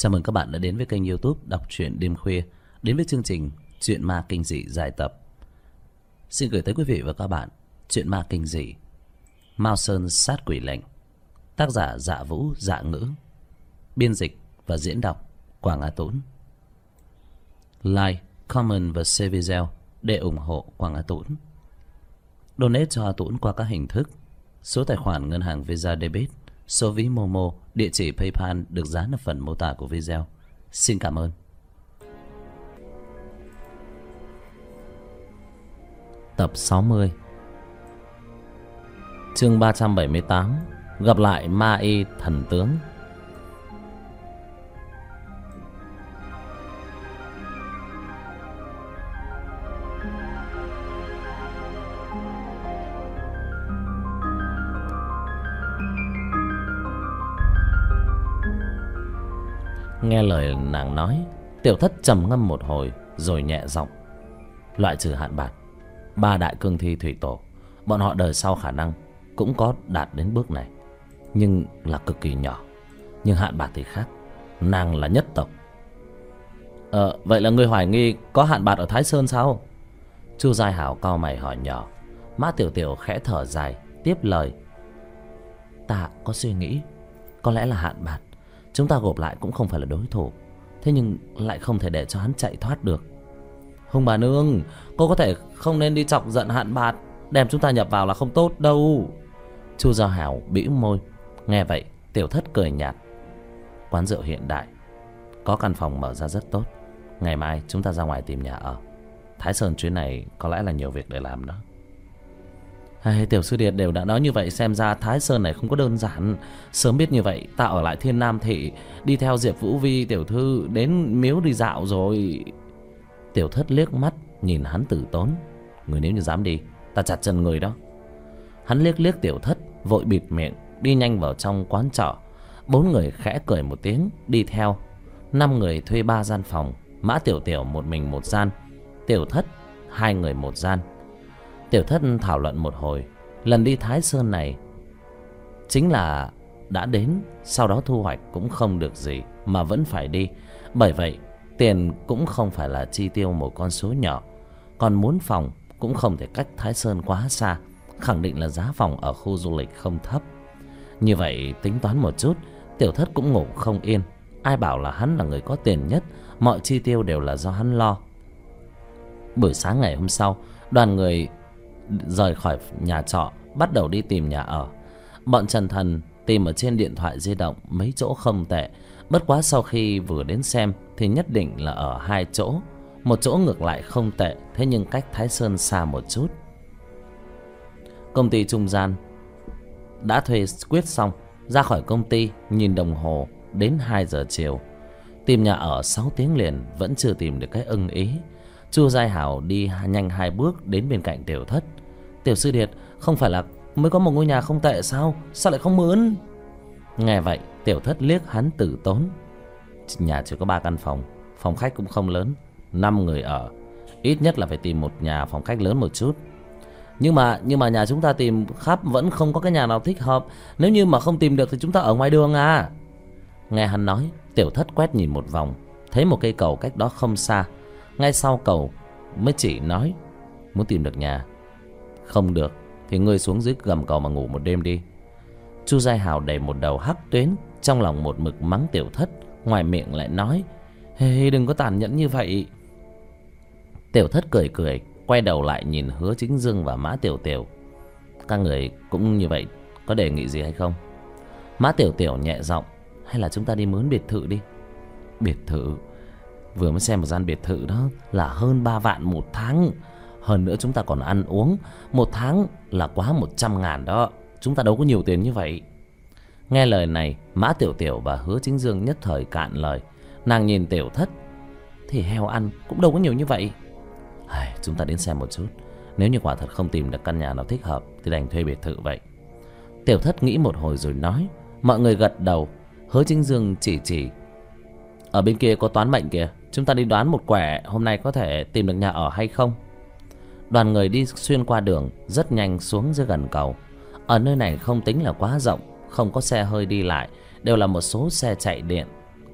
Chào mừng các bạn đã đến với kênh YouTube Đọc truyện đêm khuya, đến với chương trình Truyện ma kinh dị dài tập. Xin gửi tới quý vị và các bạn truyện ma kinh dị Mao Sơn sát quỷ lệnh, tác giả Dạ Vũ Dạ Ngữ, biên dịch và diễn đọc Quảng Á Tũng. Like, comment và share video để ủng hộ Quảng Á Tũng. Donate cho A Tũng qua các hình thức: số tài khoản ngân hàng Visa Debit, số ví Momo, địa chỉ PayPal được dán ở phần mô tả của video. Xin cảm ơn. Tập 60, chương 378, gặp lại ma y thần tướng. Nghe lời nàng nói, Tiểu Thất trầm ngâm một hồi rồi nhẹ giọng: loại trừ hạn bạt, ba đại cương thi thủy tổ, bọn họ đời sau khả năng cũng có đạt đến bước này, nhưng là cực kỳ nhỏ. Nhưng hạn bạt thì khác, nàng là nhất tộc. Vậy là người hoài nghi có hạn bạt ở Thái Sơn sao? Chu Giai Hảo cau mày hỏi nhỏ. Mã Tiểu Tiểu khẽ thở dài tiếp lời: ta có suy nghĩ, có lẽ là hạn bạt. Chúng ta gộp lại cũng không phải là đối thủ, thế nhưng lại không thể để cho hắn chạy thoát được. Hùng bà nương, cô có thể không nên đi chọc giận hạn bạt, đem chúng ta nhập vào là không tốt đâu. Chu Giao Hảo bĩu môi. Nghe vậy, Tiểu Thất cười nhạt: quán rượu hiện đại, có căn phòng mở ra rất tốt. Ngày mai chúng ta ra ngoài tìm nhà ở. Thái Sơn chuyến này có lẽ là nhiều việc để làm đó. Tiểu sư điệt đều đã nói như vậy, xem ra Thái Sơn này không có đơn giản. Sớm biết như vậy, ta ở lại Thiên Nam Thị, đi theo Diệp Vũ Vi tiểu thư đến miếu đi dạo rồi. Tiểu Thất liếc mắt nhìn hắn tử tốn: người nếu như dám đi, ta chặt chân người đó. Hắn liếc liếc Tiểu Thất, vội bịt miệng đi nhanh vào trong quán trọ. Bốn người khẽ cười một tiếng đi theo. 5 người thuê 3 gian phòng. Mã Tiểu Tiểu một mình một gian, Tiểu Thất 2 người một gian. Tiểu Thất thảo luận một hồi, lần đi Thái Sơn này chính là đã đến, sau đó thu hoạch cũng không được gì mà vẫn phải đi. Bởi vậy tiền cũng không phải là chi tiêu một con số nhỏ. Còn muốn phòng cũng không thể cách Thái Sơn quá xa, khẳng định là giá phòng ở khu du lịch không thấp. Như vậy tính toán một chút, Tiểu Thất cũng ngủ không yên. Ai bảo là hắn là người có tiền nhất, mọi chi tiêu đều là do hắn lo. Buổi sáng ngày hôm sau, đoàn người rời khỏi nhà trọ, bắt đầu đi tìm nhà ở. Bọn Trần Thần tìm ở trên điện thoại di động mấy chỗ không tệ. Bất quá sau khi vừa đến xem thì nhất định là ở 2 chỗ. Một chỗ ngược lại không tệ, thế nhưng cách Thái Sơn xa một chút. Công ty trung gian đã thuê quyết xong, ra khỏi công ty nhìn đồng hồ đến 2 giờ chiều. Tìm nhà ở 6 tiếng liền vẫn chưa tìm được cái ưng ý. Chu Giai Hảo đi nhanh 2 bước đến bên cạnh Tiểu Thất: tiểu sư điệt, không phải là mới có một ngôi nhà không tệ sao, sao lại không mướn? Nghe vậy, Tiểu Thất liếc hắn tử tốn: nhà chỉ có 3 căn phòng, phòng khách cũng không lớn, 5 người ở, ít nhất là phải tìm một nhà phòng khách lớn một chút. Nhưng mà nhà chúng ta tìm khắp vẫn không có cái nhà nào thích hợp. Nếu như mà không tìm được thì chúng ta ở ngoài đường à? Nghe hắn nói, Tiểu Thất quét nhìn một vòng, thấy một cây cầu cách đó không xa. Ngay sau cầu mới chỉ nói: muốn tìm được nhà, không được thì ngươi xuống dưới gầm cầu mà ngủ một đêm đi. Chu Giai Hảo đầy một đầu hắc tuyến, trong lòng một mực mắng Tiểu Thất, ngoài miệng lại nói: hey, đừng có tàn nhẫn như vậy. Tiểu Thất cười cười, quay đầu lại nhìn Hứa Chính Dương và Mã Tiểu Tiểu: các người cũng như vậy, có đề nghị gì hay không? Mã Tiểu Tiểu nhẹ giọng: hay là chúng ta đi mướn biệt thự đi. Biệt thự? Vừa mới xem một gian biệt thự đó là hơn 3 vạn một tháng. Hơn nữa chúng ta còn ăn uống, một tháng là quá 100.000 đó. Chúng ta đâu có nhiều tiền như vậy. Nghe lời này, Mã Tiểu Tiểu và Hứa Chính Dương nhất thời cạn lời. Nàng nhìn Tiểu Thất: thì heo ăn cũng đâu có nhiều như vậy. Chúng ta đến xem một chút, nếu như quả thật không tìm được căn nhà nào thích hợp thì đành thuê biệt thự vậy. Tiểu Thất nghĩ một hồi rồi nói. Mọi người gật đầu. Hứa Chính Dương chỉ: ở bên kia có toán mệnh kìa, chúng ta đi đoán một quẻ hôm nay có thể tìm được nhà ở hay không. Đoàn người đi xuyên qua đường, rất nhanh xuống dưới gần cầu. Ở nơi này không tính là quá rộng, không có xe hơi đi lại, đều là một số xe chạy điện.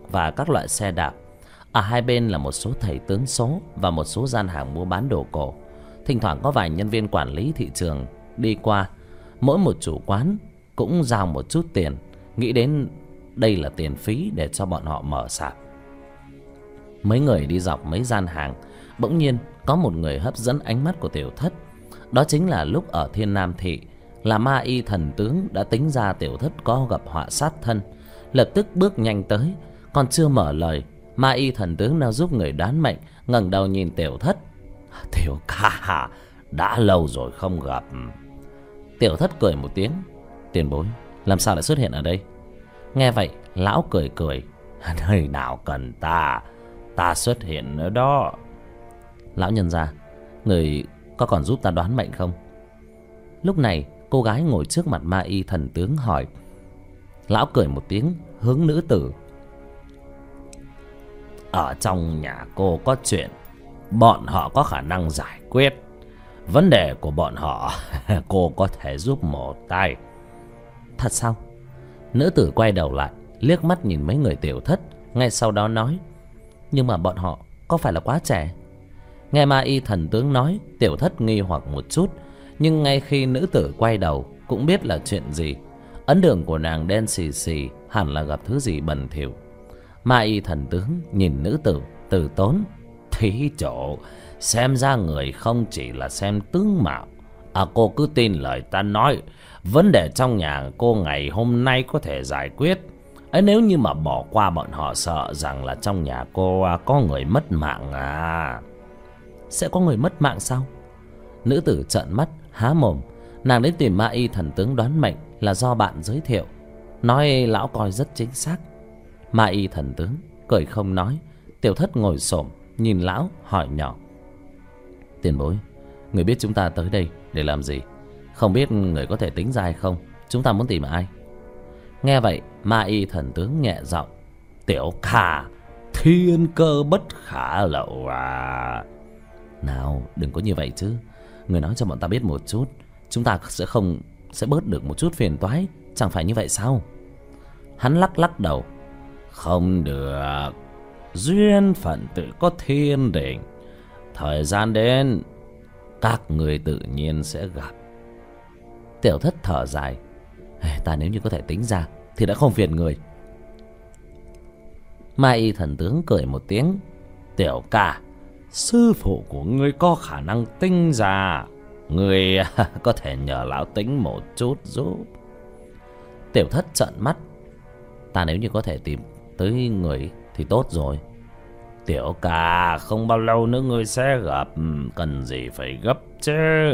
và các loại xe đạp. Ở hai bên là một số thầy tướng số và một số gian hàng mua bán đồ cổ. Thỉnh thoảng có vài nhân viên quản lý thị trường đi qua. Mỗi một chủ quán cũng giao một chút tiền, nghĩ đến đây là tiền phí để cho bọn họ mở sạp. Mấy người đi dọc mấy gian hàng, bỗng nhiên có một người hấp dẫn ánh mắt của Tiểu Thất. Đó chính là lúc ở Thiên Nam Thị, là Ma Y thần tướng đã tính ra Tiểu Thất có gặp họa sát thân, lập tức bước nhanh tới. Còn chưa mở lời, Ma Y thần tướng nào giúp người đoán mệnh ngẩng đầu nhìn Tiểu Thất. Tiểu ca, đã lâu rồi không gặp. Tiểu Thất cười một tiếng. Tiền bối, làm sao lại xuất hiện ở đây? Nghe vậy, lão cười cười. Nơi nào cần ta xuất hiện ở đó. Lão nhân gia, người có còn giúp ta đoán mệnh không? Lúc này, cô gái ngồi trước mặt Ma Y thần tướng hỏi. Lão cười một tiếng, hướng nữ tử. Ở trong nhà cô có chuyện, bọn họ có khả năng giải quyết. Vấn đề của bọn họ cô có thể giúp một tay. Thật sao? Nữ tử quay đầu lại, liếc mắt nhìn mấy người Tiểu Thất, ngay sau đó nói. Nhưng mà bọn họ có phải là quá trẻ? Nghe Ma Y thần tướng nói, Tiểu Thất nghi hoặc một chút, nhưng ngay khi nữ tử quay đầu cũng biết là chuyện gì. Ấn đường của nàng đen xì xì, hẳn là gặp thứ gì bẩn thỉu. Ma Y thần tướng nhìn nữ tử từ tốn. Thí chủ, xem ra người không chỉ là xem tướng mạo. Cô cứ tin lời ta nói, vấn đề trong nhà cô ngày hôm nay có thể giải quyết. Nếu như mà bỏ qua bọn họ, sợ rằng là trong nhà cô có người mất mạng à. Sẽ có người mất mạng sao? Nữ tử trợn mắt há mồm. Nàng đến tìm Ma Y thần tướng đoán mệnh là do bạn giới thiệu, nói lão coi rất chính xác. Ma Y thần tướng cười không nói. Tiểu Thất ngồi xổm nhìn lão hỏi nhỏ. Tiền bối, người biết chúng ta tới đây để làm gì? Không biết người có thể tính ra hay không? Chúng ta muốn tìm ai? Nghe vậy, Ma Y thần tướng nhẹ giọng. Tiểu ca, thiên cơ bất khả lậu à. Nào, đừng có như vậy chứ. Người nói cho bọn ta biết một chút, chúng ta sẽ bớt được một chút phiền toái. Chẳng phải như vậy sao? Hắn lắc lắc đầu. Không được, duyên phận tự có thiên định. Thời gian đến, các người tự nhiên sẽ gặp. Tiểu Thất thở dài. Ta nếu như có thể tính ra thì đã không phiền người. Ma Y thần tướng cười một tiếng. Tiểu ca, sư phụ của ngươi có khả năng tính ra. Ngươi có thể nhờ lão tính một chút giúp. Tiểu Thất trợn mắt. Ta nếu như có thể tìm tới người thì tốt rồi. Tiểu ca, không bao lâu nữa ngươi sẽ gặp, cần gì phải gấp chứ.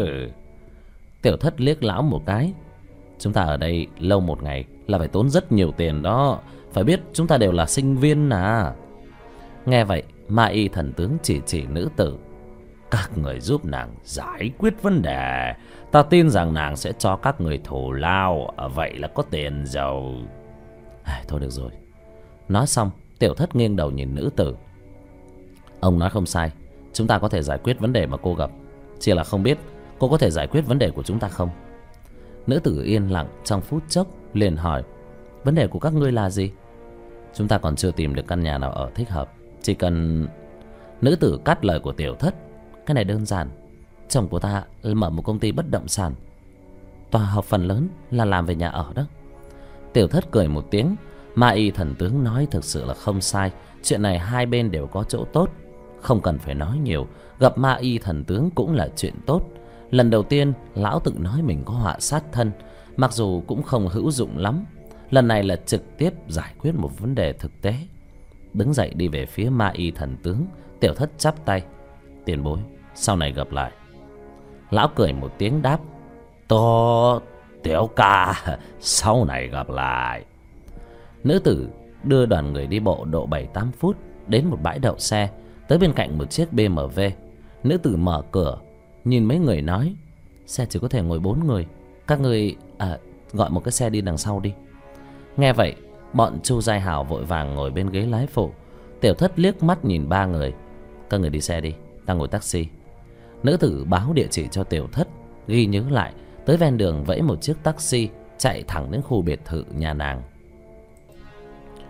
Tiểu Thất liếc lão một cái. Chúng ta ở đây lâu một ngày là phải tốn rất nhiều tiền đó. Phải biết chúng ta đều là sinh viên à. Nghe vậy, Ma Y thần tướng chỉ nữ tử. Các người giúp nàng giải quyết vấn đề, ta tin rằng nàng sẽ cho các người thù lao. Vậy là có tiền giàu. Thôi được rồi. Nói xong, Tiểu Thất nghiêng đầu nhìn nữ tử. Ông nói không sai, chúng ta có thể giải quyết vấn đề mà cô gặp. Chỉ là không biết cô có thể giải quyết vấn đề của chúng ta không. Nữ tử yên lặng trong phút chốc, liền hỏi. Vấn đề của các ngươi là gì? Chúng ta còn chưa tìm được căn nhà nào ở thích hợp. Chỉ cần... Nữ tử cắt lời của Tiểu Thất. Cái này đơn giản. Chồng của ta mở một công ty bất động sản, tòa hợp phần lớn là làm về nhà ở đó. Tiểu Thất cười một tiếng. Ma Y thần tướng nói thực sự là không sai. Chuyện này hai bên đều có chỗ tốt, không cần phải nói nhiều. Gặp Ma Y thần tướng cũng là chuyện tốt. Lần đầu tiên lão tự nói mình có họa sát thân, mặc dù cũng không hữu dụng lắm. Lần này là trực tiếp giải quyết một vấn đề thực tế. Đứng dậy đi về phía Ma Y thần tướng. Tiểu Thất chắp tay. Tiền bối, sau này gặp lại. Lão cười một tiếng đáp. Tốt, Tiểu ca, sau này gặp lại. Nữ tử đưa đoàn người đi bộ độ 7-8 phút đến một bãi đậu xe, tới bên cạnh một chiếc BMW. Nữ tử mở cửa, nhìn mấy người nói. Xe chỉ có thể ngồi 4 người. Các người gọi một cái xe đi đằng sau đi. Nghe vậy, bọn Chu Giai Hào vội vàng ngồi bên ghế lái phụ. Tiểu Thất liếc mắt nhìn ba người. Các người đi xe đi, ta ngồi taxi. Nữ tử báo địa chỉ cho Tiểu Thất, ghi nhớ lại, tới ven đường vẫy một chiếc taxi chạy thẳng đến khu biệt thự nhà nàng.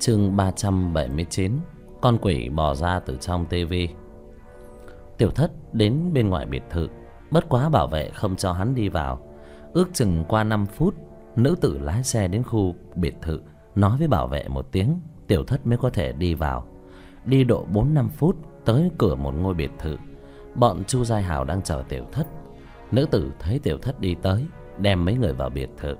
Chương 379. Con quỷ bò ra từ trong tivi. Tiểu Thất đến bên ngoài biệt thự, bất quá bảo vệ không cho hắn đi vào. Ước chừng qua 5 phút, nữ tử lái xe đến khu biệt thự, nói với bảo vệ một tiếng, Tiểu Thất mới có thể đi vào. Đi độ 4-5 phút tới cửa một ngôi biệt thự. Bọn Chu Giai Hào đang chờ Tiểu Thất. Nữ tử thấy Tiểu Thất đi tới, đem mấy người vào biệt thự.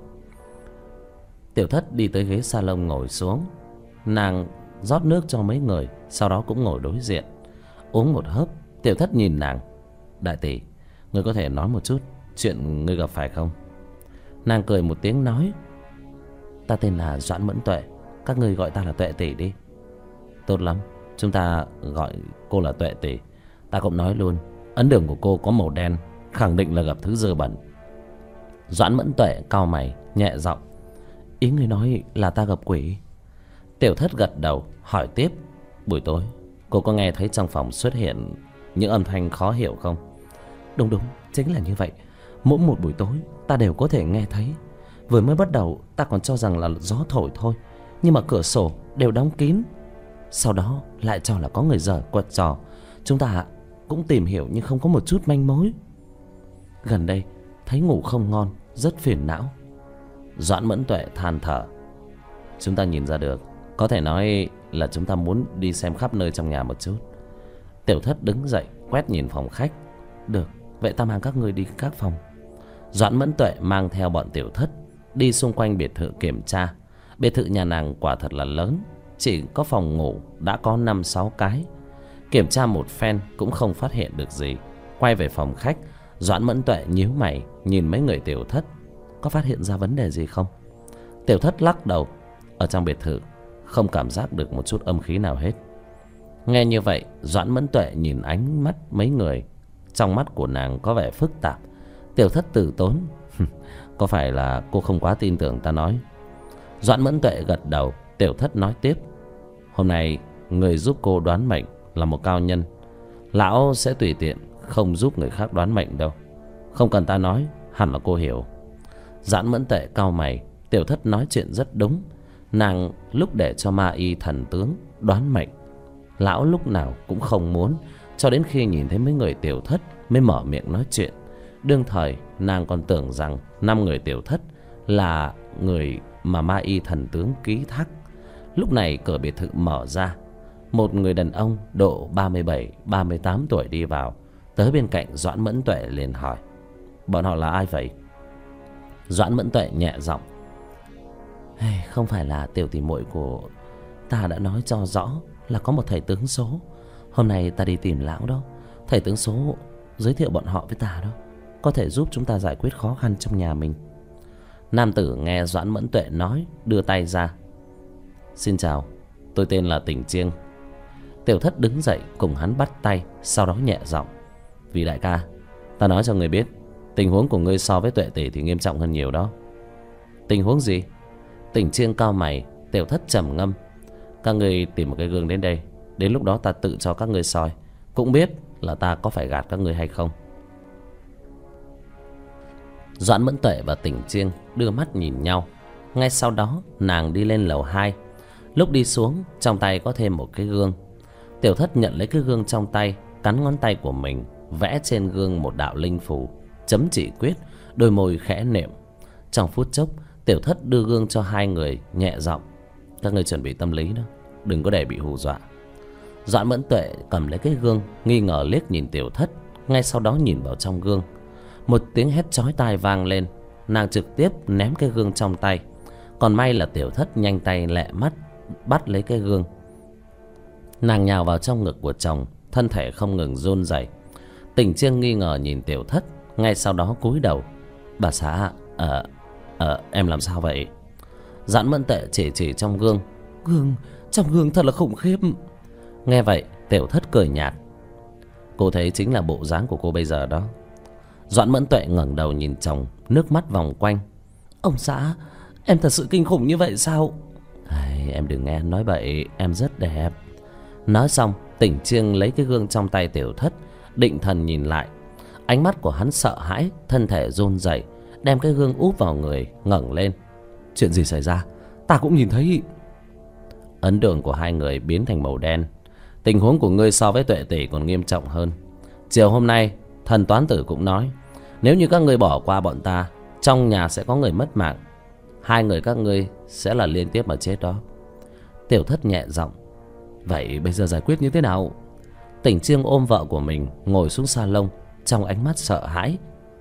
Tiểu Thất đi tới ghế salon ngồi xuống. Nàng rót nước cho mấy người, sau đó cũng ngồi đối diện. Uống một hớp, Tiểu Thất nhìn nàng. Đại tỷ, ngươi có thể nói một chút chuyện ngươi gặp phải không? Nàng cười một tiếng nói, ta tên là Doãn Mẫn Tuệ, các ngươi gọi ta là Tuệ tỷ đi. Tốt lắm, chúng ta gọi cô là Tuệ tỷ. Ta cũng nói luôn, ấn đường của cô có màu đen, khẳng định là gặp thứ dơ bẩn. Doãn Mẫn Tuệ cau mày, nhẹ giọng, ý ngươi nói là ta gặp quỷ? Tiểu Thất gật đầu, hỏi tiếp, buổi tối cô có nghe thấy trong phòng xuất hiện những âm thanh khó hiểu không? Đúng, chính là như vậy. Mỗi một buổi tối ta đều có thể nghe thấy. Vừa mới bắt đầu ta còn cho rằng là gió thổi thôi, nhưng mà cửa sổ đều đóng kín. Sau đó lại cho là có người giở quật trò. Chúng ta cũng tìm hiểu nhưng không có một chút manh mối. Gần đây thấy ngủ không ngon, rất phiền não. Doãn Mẫn Tuệ than thở, chúng ta nhìn ra được, có thể nói là chúng ta muốn đi xem khắp nơi trong nhà một chút. Tiểu Thất đứng dậy quét nhìn phòng khách. Được, vậy ta mang các ngươi đi các phòng. Doãn Mẫn Tuệ mang theo bọn Tiểu Thất đi xung quanh biệt thự kiểm tra. Biệt thự nhà nàng quả thật là lớn, chỉ có phòng ngủ đã có 5-6 cái. Kiểm tra một phen cũng không phát hiện được gì. Quay về phòng khách, Doãn Mẫn Tuệ nhíu mày nhìn mấy người Tiểu Thất, có phát hiện ra vấn đề gì không? Tiểu Thất lắc đầu, ở trong biệt thự không cảm giác được một chút âm khí nào hết. Nghe như vậy, Doãn Mẫn Tuệ nhìn ánh mắt mấy người, trong mắt của nàng có vẻ phức tạp. Tiểu Thất từ tốn, có phải là cô không quá tin tưởng ta nói? Doãn Mẫn Tuệ gật đầu. Tiểu Thất nói tiếp, hôm nay người giúp cô đoán mệnh là một cao nhân. Lão sẽ tùy tiện không giúp người khác đoán mệnh đâu. Không cần ta nói, hẳn là cô hiểu. Doãn Mẫn Tuệ cau mày. Tiểu Thất nói chuyện rất đúng. Nàng lúc để cho ma y thần tướng đoán mệnh, lão lúc nào cũng không muốn, cho đến khi nhìn thấy mấy người Tiểu Thất mới mở miệng nói chuyện. Đương thời nàng còn tưởng rằng 5 người Tiểu Thất là người mà ma y thần tướng ký thác. Lúc này cửa biệt thự mở ra, một người đàn ông độ 37-38 tuổi đi vào, tới bên cạnh Doãn Mẫn Tuệ liền hỏi, bọn họ là ai vậy? Doãn Mẫn Tuệ nhẹ giọng, không phải là tiểu tỷ muội của ta đã nói cho rõ là có một thầy tướng số. Hôm nay ta đi tìm lão đó. Thầy tướng số giới thiệu bọn họ với ta đó, có thể giúp chúng ta giải quyết khó khăn trong nhà mình. Nam tử nghe Doãn Mẫn Tuệ nói, đưa tay ra, xin chào, tôi tên là Tỉnh Chiêng. Tiểu Thất đứng dậy cùng hắn bắt tay, sau đó nhẹ giọng, vì đại ca, ta nói cho người biết, tình huống của ngươi so với Tuệ tỷ thì nghiêm trọng hơn nhiều đó. Tình huống gì? Tỉnh Chiêng cau mày. Tiểu Thất trầm ngâm, các ngươi tìm một cái gương đến đây, đến lúc đó ta tự cho các ngươi soi, cũng biết là ta có phải gạt các ngươi hay không. Doãn Mẫn Tuệ và Tỉnh Chiêng đưa mắt nhìn nhau. Ngay sau đó nàng đi lên lầu 2. Lúc đi xuống, trong tay có thêm một cái gương. Tiểu Thất nhận lấy cái gương trong tay, cắn ngón tay của mình, vẽ trên gương một đạo linh phù, chấm chỉ quyết, đôi môi khẽ niệm. Trong phút chốc, Tiểu Thất đưa gương cho hai người, nhẹ giọng, các ngươi chuẩn bị tâm lý đó, đừng có để bị hù dọa. Doãn Mẫn Tuệ cầm lấy cái gương, nghi ngờ liếc nhìn Tiểu Thất, ngay sau đó nhìn vào trong gương. Một tiếng hét chói tai vang lên, nàng trực tiếp ném cái gương trong tay. Còn may là Tiểu Thất nhanh tay lẹ mắt bắt lấy cái gương. Nàng nhào vào trong ngực của chồng, thân thể không ngừng run rẩy. Tỉnh Chiêng nghi ngờ nhìn Tiểu Thất, ngay sau đó cúi đầu, bà xã, em làm sao vậy? Doãn Mẫn Tuệ chỉ trong gương, trong gương thật là khủng khiếp. Nghe vậy Tiểu Thất cười nhạt, cô thấy chính là bộ dáng của cô bây giờ đó. Doãn Mẫn Tuệ ngẩng đầu nhìn chồng, nước mắt vòng quanh, ông xã, em thật sự kinh khủng như vậy sao? Em đừng nghe nói bậy, em rất đẹp. Nói xong, Tỉnh Chiêng lấy cái gương trong tay Tiểu Thất, định thần nhìn lại. Ánh mắt của hắn sợ hãi, thân thể run rẩy, đem cái gương úp vào người, ngẩng lên. Chuyện gì xảy ra? Ta cũng nhìn thấy. Ấn đường của hai người biến thành màu đen. Tình huống của ngươi so với Tuệ tỷ còn nghiêm trọng hơn. Chiều hôm nay thần toán tử cũng nói, nếu như các ngươi bỏ qua bọn ta, trong nhà sẽ có người mất mạng. Hai người các ngươi sẽ là liên tiếp mà chết đó. Tiểu Thất nhẹ giọng, vậy bây giờ giải quyết như thế nào? Tỉnh Chiêng ôm vợ của mình ngồi xuống salon, trong ánh mắt sợ hãi.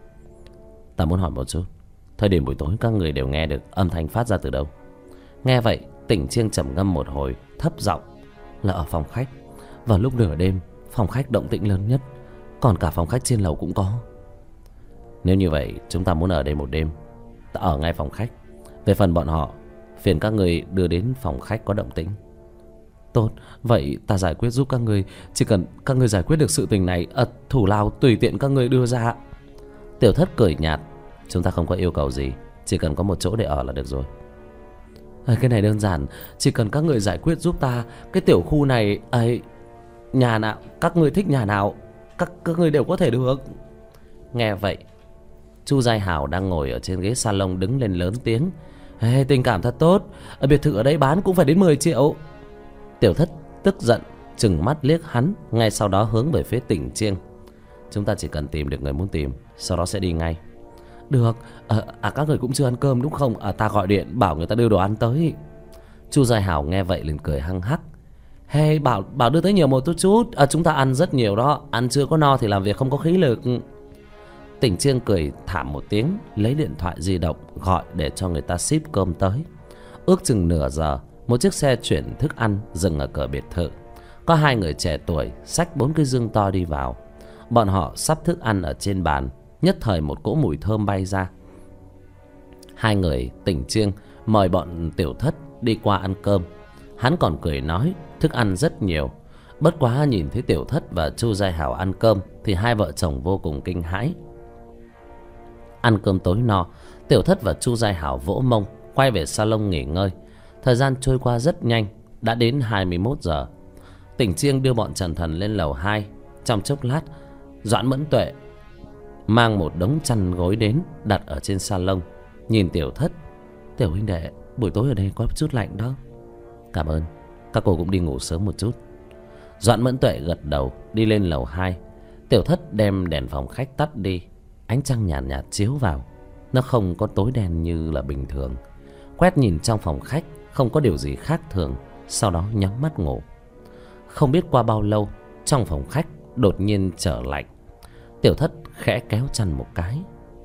Ta muốn hỏi một chút, thời điểm buổi tối các người đều nghe được âm thanh phát ra từ đâu? Nghe vậy Tỉnh Chiêng trầm ngâm một hồi, thấp giọng, là ở phòng khách. Vào lúc nửa đêm, phòng khách động tĩnh lớn nhất, còn cả phòng khách trên lầu cũng có. Nếu như vậy chúng ta muốn ở đây một đêm, ta ở ngay phòng khách. Về phần bọn họ, phiền các người đưa đến phòng khách có động tĩnh. Tốt, vậy ta giải quyết giúp các người. Chỉ cần các người giải quyết được sự tình này, thủ lao tùy tiện các người đưa ra. Tiểu Thất cười nhạt, chúng ta không có yêu cầu gì, chỉ cần có một chỗ để ở là được rồi. Cái này đơn giản, chỉ cần các người giải quyết giúp ta cái tiểu khu này ấy, nhà nào các người thích, nhà nào các người đều có thể được. Nghe vậy Chu Giai Hảo đang ngồi ở trên ghế salon đứng lên lớn tiếng, tình cảm thật tốt, ở biệt thự ở đây bán cũng phải đến 10 triệu. Tiểu Thất tức giận trừng mắt liếc hắn, ngay sau đó hướng về phía Tỉnh Chiêng, chúng ta chỉ cần tìm được người muốn tìm, sau đó sẽ đi ngay. Được, các người cũng chưa ăn cơm đúng không? Ta gọi điện bảo người ta đưa đồ ăn tới. Chu Giai Hảo nghe vậy liền cười hăng hắc, bảo đưa tới nhiều một chút. Chúng ta ăn rất nhiều đó, ăn chưa có no thì làm việc không có khí lực. Tỉnh Chiêng cười thảm một tiếng, lấy điện thoại di động gọi để cho người ta ship cơm tới. Ước chừng nửa giờ, một chiếc xe chuyển thức ăn dừng ở cửa biệt thự. Có hai người trẻ tuổi xách 4 cái dương to đi vào. Bọn họ sắp thức ăn ở trên bàn, nhất thời một cỗ mùi thơm bay ra. Hai người Tỉnh Chiêng mời bọn Tiểu Thất đi qua ăn cơm. Hắn còn cười nói thức ăn rất nhiều. Bất quá nhìn thấy Tiểu Thất và Chu Giai Hảo ăn cơm thì hai vợ chồng vô cùng kinh hãi. Ăn cơm tối no, Tiểu Thất và Chu Giai Hảo vỗ mông quay về salon nghỉ ngơi. Thời gian trôi qua rất nhanh, đã đến 21 giờ. Tỉnh Chiêng đưa bọn Trần Thần lên lầu 2. Trong chốc lát, Doãn Mẫn Tuệ mang một đống chăn gối đến đặt ở trên salon. Nhìn Tiểu Thất, tiểu huynh đệ, buổi tối ở đây có chút lạnh đó. Cảm ơn, các cô cũng đi ngủ sớm một chút. Doãn Mẫn Tuệ gật đầu đi lên lầu 2. Tiểu Thất đem đèn phòng khách tắt đi. Ánh trăng nhàn nhạt chiếu vào, nó không có tối đen như là bình thường. Quét nhìn trong phòng khách không có điều gì khác thường, sau đó nhắm mắt ngủ. Không biết qua bao lâu, trong phòng khách đột nhiên trở lạnh. Tiểu Thất khẽ kéo chăn một cái.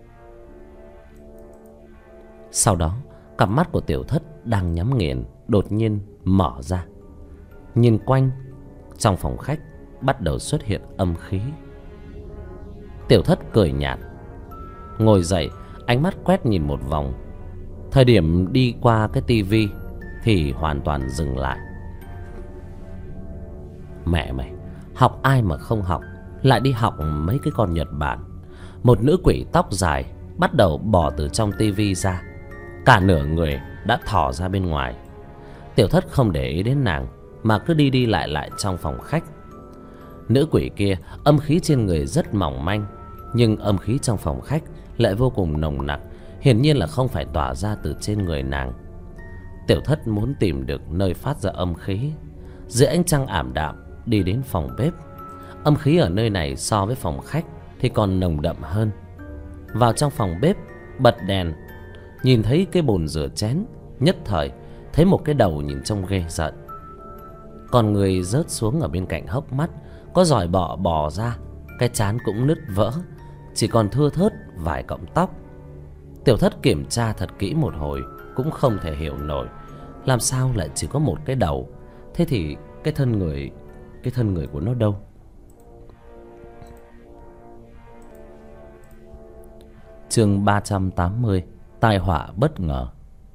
Sau đó cặp mắt của Tiểu Thất đang nhắm nghiền đột nhiên mở ra. Nhìn quanh, trong phòng khách bắt đầu xuất hiện âm khí. Tiểu Thất cười nhạt, ngồi dậy, ánh mắt quét nhìn một vòng. Thời điểm đi qua cái tivi thì hoàn toàn dừng lại. Mẹ mày, học ai mà không học, lại đi học mấy cái con Nhật Bản. Một nữ quỷ tóc dài bắt đầu bò từ trong tivi ra, cả nửa người đã thò ra bên ngoài. Tiểu Thất không để ý đến nàng mà cứ đi đi lại lại trong phòng khách. Nữ quỷ kia âm khí trên người rất mỏng manh, nhưng âm khí trong phòng khách lại vô cùng nồng nặc, hiển nhiên là không phải tỏa ra từ trên người nàng. Tiểu Thất muốn tìm được nơi phát ra âm khí. Dưới ánh trăng ảm đạm đi đến phòng bếp. Âm khí ở nơi này so với phòng khách thì còn nồng đậm hơn. Vào trong phòng bếp, bật đèn, nhìn thấy cái bồn rửa chén, nhất thời thấy một cái đầu nhìn trông ghê rợn. Còn người rớt xuống ở bên cạnh hốc mắt, có giòi bọ bò ra, cái trán cũng nứt vỡ, chỉ còn thưa thớt vài cọng tóc. Tiểu Thất kiểm tra thật kỹ một hồi cũng không thể hiểu nổi làm sao lại chỉ có một cái đầu. Thế thì cái thân người của nó đâu? Chương 380, tai họa bất ngờ.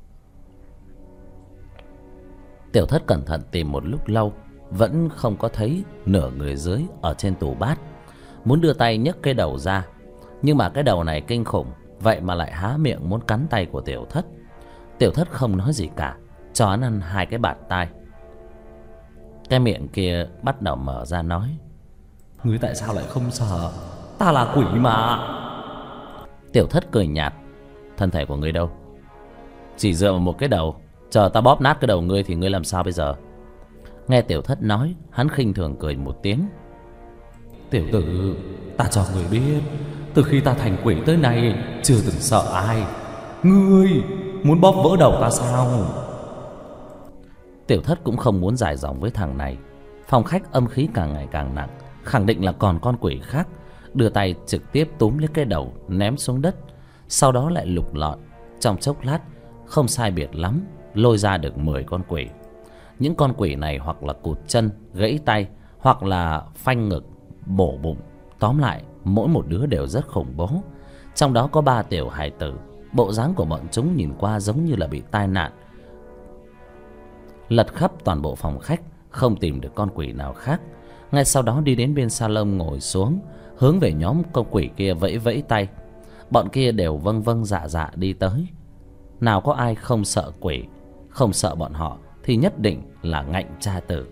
Tiểu Thất cẩn thận tìm một lúc lâu, vẫn không có thấy nửa người dưới ở trên tủ bát. Muốn đưa tay nhấc cái đầu ra, nhưng mà cái đầu này kinh khủng, vậy mà lại há miệng muốn cắn tay của Tiểu Thất. Tiểu Thất không nói gì cả, cho hắn ăn hai cái bạt tai. Cái miệng kia bắt đầu mở ra nói: "Ngươi tại sao lại không sợ? Ta là quỷ mà." Tiểu Thất cười nhạt: "Thân thể của ngươi đâu? Chỉ dựa vào một cái đầu, chờ ta bóp nát cái đầu ngươi thì ngươi làm sao bây giờ?" Nghe Tiểu Thất nói, hắn khinh thường cười một tiếng. Tiểu tử, ta cho người biết, từ khi ta thành quỷ tới nay chưa từng sợ ai. Ngươi muốn bóp vỡ đầu ta sao? Tiểu Thất cũng không muốn dài dòng với thằng này. Phòng khách âm khí càng ngày càng nặng, khẳng định là còn con quỷ khác. Đưa tay trực tiếp túm lấy cái đầu ném xuống đất, sau đó lại lục lọi. Trong chốc lát, không sai biệt lắm, lôi ra được 10 con quỷ. Những con quỷ này hoặc là cụt chân, gãy tay, hoặc là phanh ngực, bổ bụng. Tóm lại, mỗi một đứa đều rất khủng bố. Trong đó có 3 tiểu hài tử. Bộ dáng của bọn chúng nhìn qua giống như là bị tai nạn. Lật khắp toàn bộ phòng khách, không tìm được con quỷ nào khác. Ngay sau đó đi đến bên salon ngồi xuống, hướng về nhóm con quỷ kia vẫy vẫy tay. Bọn kia đều vâng vâng dạ dạ đi tới. Nào có ai không sợ quỷ. Không sợ bọn họ thì nhất định là ngạnh tra tử.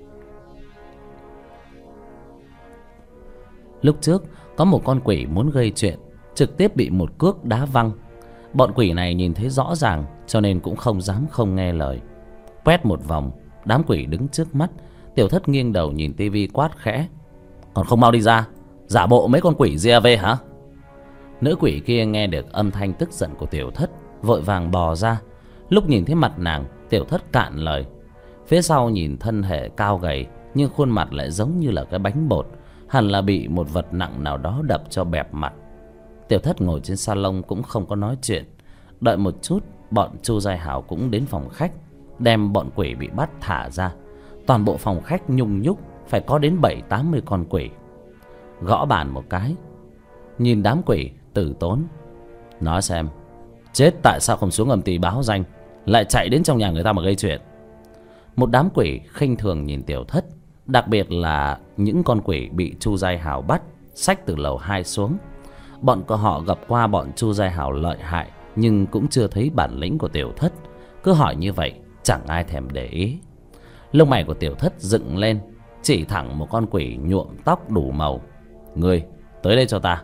Lúc trước có một con quỷ muốn gây chuyện, trực tiếp bị một cước đá văng. Bọn quỷ này nhìn thấy rõ ràng, cho nên cũng không dám không nghe lời. Quét một vòng, đám quỷ đứng trước mắt. Tiểu Thất nghiêng đầu nhìn tivi quát khẽ: còn không mau đi ra, giả bộ mấy con quỷ GAV hả? Nữ quỷ kia nghe được âm thanh tức giận của Tiểu Thất, vội vàng bò ra. Lúc nhìn thấy mặt nàng, Tiểu Thất cạn lời. Phía sau nhìn thân thể cao gầy, nhưng khuôn mặt lại giống như là cái bánh bột, hẳn là bị một vật nặng nào đó đập cho bẹp mặt. Tiểu Thất ngồi trên salon cũng không có nói chuyện. Đợi một chút, bọn Chu Giai Hảo cũng đến phòng khách, đem bọn quỷ bị bắt thả ra. Toàn bộ phòng khách nhung nhúc, phải có đến 70-80 con quỷ. Gõ bàn một cái, nhìn đám quỷ, Từ Tốn: nói xem, chết tại sao không xuống âm ty báo danh, lại chạy đến trong nhà người ta mà gây chuyện? Một đám quỷ khinh thường nhìn Tiểu Thất, đặc biệt là những con quỷ bị Chu Giai Hảo bắt xách từ lầu 2 xuống. Bọn của họ gặp qua bọn Chu Giai Hảo lợi hại, nhưng cũng chưa thấy bản lĩnh của Tiểu Thất. Cứ hỏi như vậy, chẳng ai thèm để ý. Lông mày của Tiểu Thất dựng lên, chỉ thẳng một con quỷ nhuộm tóc đủ màu: ngươi tới đây cho ta.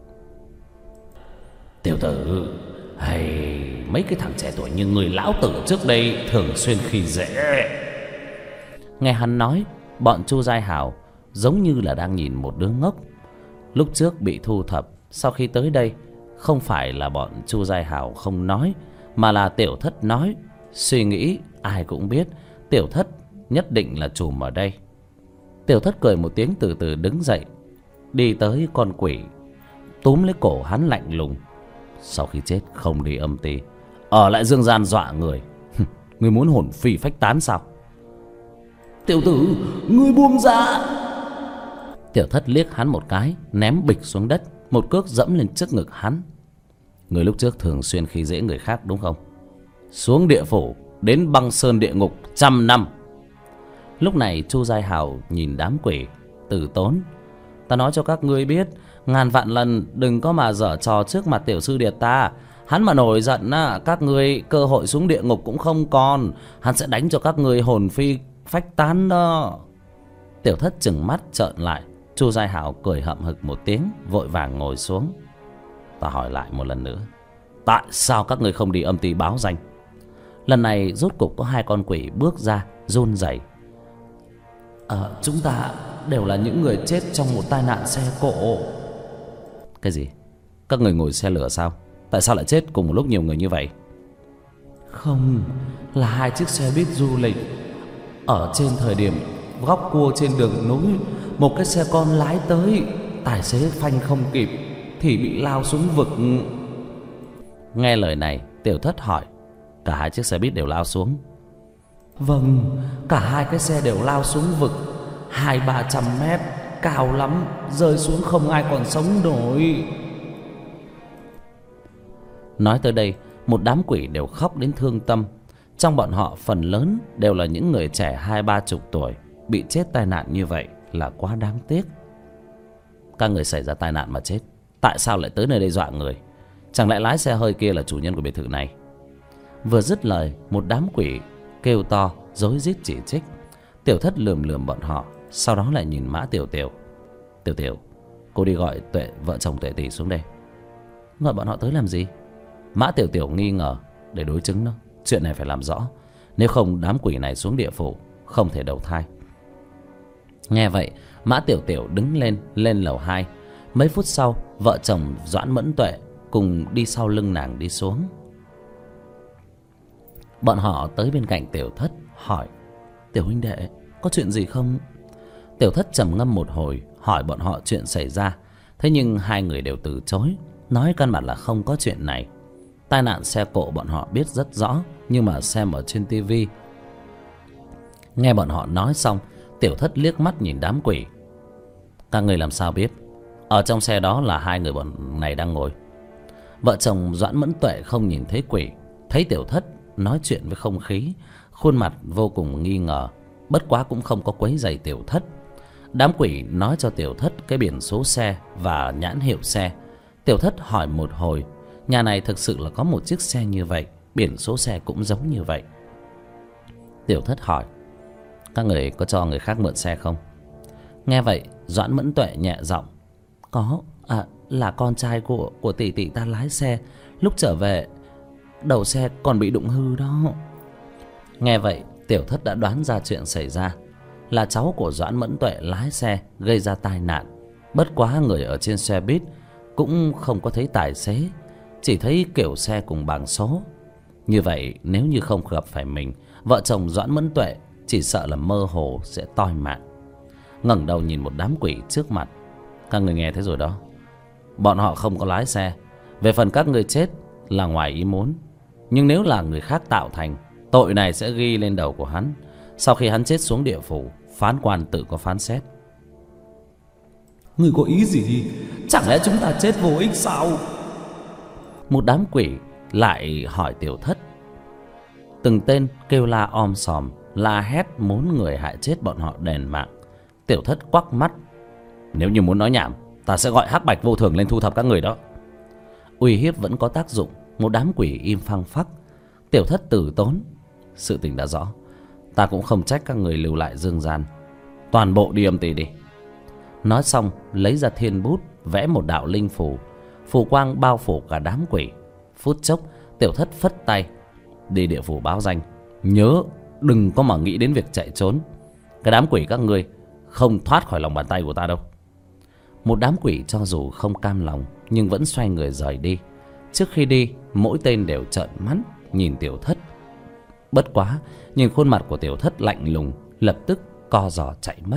Tiểu tử, hay mấy cái thằng trẻ tuổi như người lão tử trước đây thường xuyên khi dễ. Nghe hắn nói, bọn Chu Giai Hảo giống như là đang nhìn một đứa ngốc. Lúc trước bị thu thập, sau khi tới đây, không phải là bọn Chu Giai Hảo không nói, mà là Tiểu Thất nói. Suy nghĩ ai cũng biết Tiểu Thất nhất định là trùm ở đây. Tiểu Thất cười một tiếng, từ từ đứng dậy, đi tới con quỷ, túm lấy cổ hắn lạnh lùng: sau khi chết không đi âm ty, ở lại dương gian dọa người. Ngươi muốn hồn phi phách tán sao? Tiểu tử, ngươi buông ra! Tiểu Thất liếc hắn một cái, ném bịch xuống đất, một cước dẫm lên trước ngực hắn. Người lúc trước thường xuyên khi dễ người khác đúng không? Xuống địa phủ, đến băng sơn địa ngục 100 năm. Lúc này Chu Giai Hảo nhìn đám quỷ: Từ Tốn, ta nói cho các ngươi biết, ngàn vạn lần đừng có mà giở trò trước mặt tiểu sư điệt ta. Hắn mà nổi giận á, các ngươi cơ hội xuống địa ngục cũng không còn. Hắn sẽ đánh cho các ngươi hồn phi phách tán đó. Tiểu Thất trừng mắt trợn lại. Chu Giai Hảo cười hậm hực một tiếng, vội vàng ngồi xuống. Ta hỏi lại một lần nữa, tại sao các ngươi không đi âm ty báo danh? Lần này rốt cục có 2 con quỷ bước ra, run rẩy: chúng ta đều là những người chết trong một tai nạn xe cộ. Cái gì? Các người ngồi xe lửa sao? Tại sao lại chết cùng một lúc nhiều người như vậy? Không, là 2 chiếc xe buýt du lịch. Ở trên thời điểm góc cua trên đường núi, một cái xe con lái tới, tài xế phanh không kịp thì bị lao xuống vực. Nghe lời này, Tiểu Thất hỏi: cả 2 chiếc xe buýt đều lao xuống? Vâng, cả 2 cái xe đều lao xuống vực 200-300 mét, cao lắm, rơi xuống không ai còn sống nổi. Nói tới đây, một đám quỷ đều khóc đến thương tâm. Trong bọn họ phần lớn đều là những người trẻ 20-30 tuổi, bị chết tai nạn như vậy là quá đáng tiếc. Các người xảy ra tai nạn mà chết, tại sao lại tới nơi đây dọa người? Chẳng lẽ lái xe hơi kia là chủ nhân của biệt thự này? Vừa dứt lời, một đám quỷ kêu to rối rít chỉ trích. Tiểu Thất lườm lườm bọn họ, sau đó lại nhìn Mã Tiểu Tiểu: Tiểu Tiểu, cô đi gọi vợ chồng Tuệ tỷ xuống đây. Gọi bọn họ tới làm gì? Mã Tiểu Tiểu nghi ngờ: để đối chứng đó, chuyện này phải làm rõ, nếu không đám quỷ này xuống địa phủ không thể đầu thai. Nghe vậy, Mã Tiểu Tiểu đứng lên lầu 2. Mấy phút sau, vợ chồng Doãn Mẫn Tuệ cùng đi sau lưng nàng đi xuống. Bọn họ tới bên cạnh Tiểu Thất hỏi: Tiểu huynh đệ, có chuyện gì không? Tiểu Thất trầm ngâm một hồi, hỏi bọn họ chuyện xảy ra. Thế nhưng hai người đều từ chối, nói căn bản là không có chuyện này. Tai nạn xe cộ bọn họ biết rất rõ, nhưng mà xem ở trên tivi. Nghe bọn họ nói xong, Tiểu Thất liếc mắt nhìn đám quỷ. Các người làm sao biết? Ở trong xe đó là hai người bọn này đang ngồi. Vợ chồng Doãn Mẫn Tuệ không nhìn thấy quỷ, thấy Tiểu Thất nói chuyện với không khí, khuôn mặt vô cùng nghi ngờ, bất quá cũng không có quấy rầy Tiểu Thất. Đám quỷ nói cho Tiểu Thất cái biển số xe và nhãn hiệu xe. Tiểu Thất hỏi một hồi, nhà này thực sự là có một chiếc xe như vậy, biển số xe cũng giống như vậy. Tiểu Thất hỏi: Các người có cho người khác mượn xe không? Nghe vậy, Doãn Mẫn Tuệ nhẹ giọng: Có, là con trai của tỷ tỷ ta lái xe, lúc trở về đầu xe còn bị đụng hư đó. Nghe vậy, Tiểu Thất đã đoán ra chuyện xảy ra là cháu của Doãn Mẫn Tuệ lái xe gây ra tai nạn. Bất quá người ở trên xe buýt cũng không có thấy tài xế, chỉ thấy kiểu xe cùng bảng số. Như vậy nếu như không gặp phải mình, vợ chồng Doãn Mẫn Tuệ chỉ sợ là mơ hồ sẽ toi mạng. Ngẩng đầu nhìn một đám quỷ trước mặt: Các người nghe thấy rồi đó, bọn họ không có lái xe. Về phần các người chết là ngoài ý muốn, nhưng nếu là người khác tạo thành, tội này sẽ ghi lên đầu của hắn. Sau khi hắn chết xuống địa phủ, phán quan tự có phán xét. Người có ý gì? Chẳng lẽ chúng ta chết vô ích sao? Một đám quỷ lại hỏi Tiểu Thất. Từng tên kêu la om sòm, la hét muốn người hại chết bọn họ đền mạng. Tiểu Thất quắc mắt: Nếu như muốn nói nhảm, ta sẽ gọi Hắc Bạch Vô Thường lên thu thập các người đó. Uy hiếp vẫn có tác dụng, một đám quỷ im phăng phắc. Tiểu Thất từ tốn: Sự tình đã rõ, ta cũng không trách các người lưu lại dương gian, toàn bộ đi âm ty đi. Nói xong, lấy ra thiên bút, vẽ một đạo linh phù, phù quang bao phủ cả đám quỷ. Phút chốc, Tiểu Thất phất tay: Đi địa phủ báo danh, nhớ đừng có mà nghĩ đến việc chạy trốn. Cái đám quỷ các ngươi không thoát khỏi lòng bàn tay của ta đâu. Một đám quỷ cho dù không cam lòng, nhưng vẫn xoay người rời đi. Trước khi đi, mỗi tên đều trợn mắt nhìn Tiểu Thất. Bất quá, nhìn khuôn mặt của Tiểu Thất lạnh lùng, lập tức co giò chạy mất.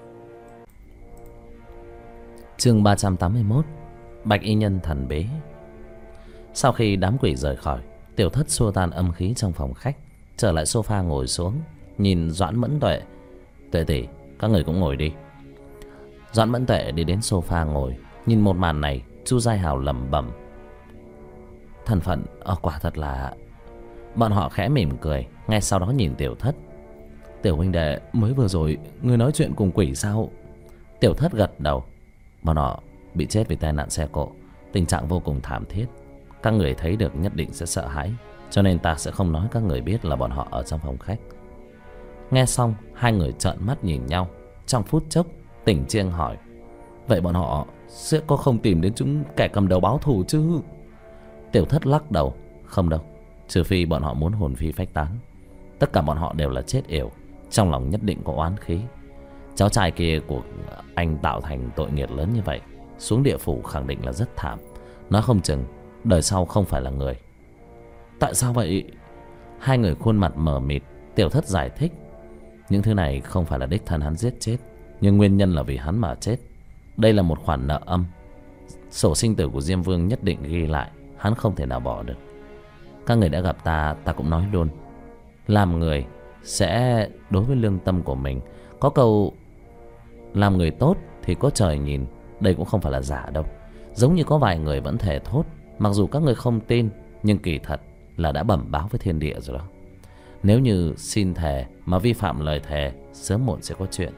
Chương 381: Bạch y nhân thần bí. Sau khi đám quỷ rời khỏi, Tiểu Thất xua tan âm khí trong phòng khách, trở lại sofa ngồi xuống, nhìn Doãn Mẫn Tuệ: Tuệ tỷ, các người cũng ngồi đi. Doãn Mẫn Tuệ đi đến sofa ngồi, nhìn một màn này, Chu Giai Hào lẩm bẩm: Thân phận quả thật là... Bọn họ khẽ mỉm cười, ngay sau đó nhìn Tiểu Thất: Tiểu huynh đệ, mới vừa rồi ngươi nói chuyện cùng quỷ sao? Tiểu Thất gật đầu: Bọn họ bị chết vì tai nạn xe cộ, tình trạng vô cùng thảm thiết. Các người thấy được nhất định sẽ sợ hãi, cho nên ta sẽ không nói các người biết là bọn họ ở trong phòng khách. Nghe xong, hai người trợn mắt nhìn nhau. Trong phút chốc, Tỉnh Chiêng hỏi: Vậy bọn họ sẽ có không tìm đến chúng kẻ cầm đầu báo thù chứ? Tiểu Thất lắc đầu: Không đâu, trừ phi bọn họ muốn hồn phi phách tán. Tất cả bọn họ đều là chết yểu, trong lòng nhất định có oán khí. Cháu trai kia của anh tạo thành tội nghiệp lớn như vậy, xuống địa phủ khẳng định là rất thảm. Nói không chừng đời sau không phải là người. Tại sao vậy? Hai người khuôn mặt mờ mịt. Tiểu Thất giải thích: Những thứ này không phải là đích thân hắn giết chết, nhưng nguyên nhân là vì hắn mà chết. Đây là một khoản nợ âm, sổ sinh tử của Diêm Vương nhất định ghi lại, hắn không thể nào bỏ được. Các người đã gặp ta, ta cũng nói luôn, làm người sẽ đối với lương tâm của mình. Có câu làm người tốt thì có trời nhìn, đây cũng không phải là giả đâu. Giống như có vài người vẫn thề thốt, mặc dù các người không tin, nhưng kỳ thật là đã bẩm báo với thiên địa rồi đó. Nếu như xin thề mà vi phạm lời thề, sớm muộn sẽ có chuyện.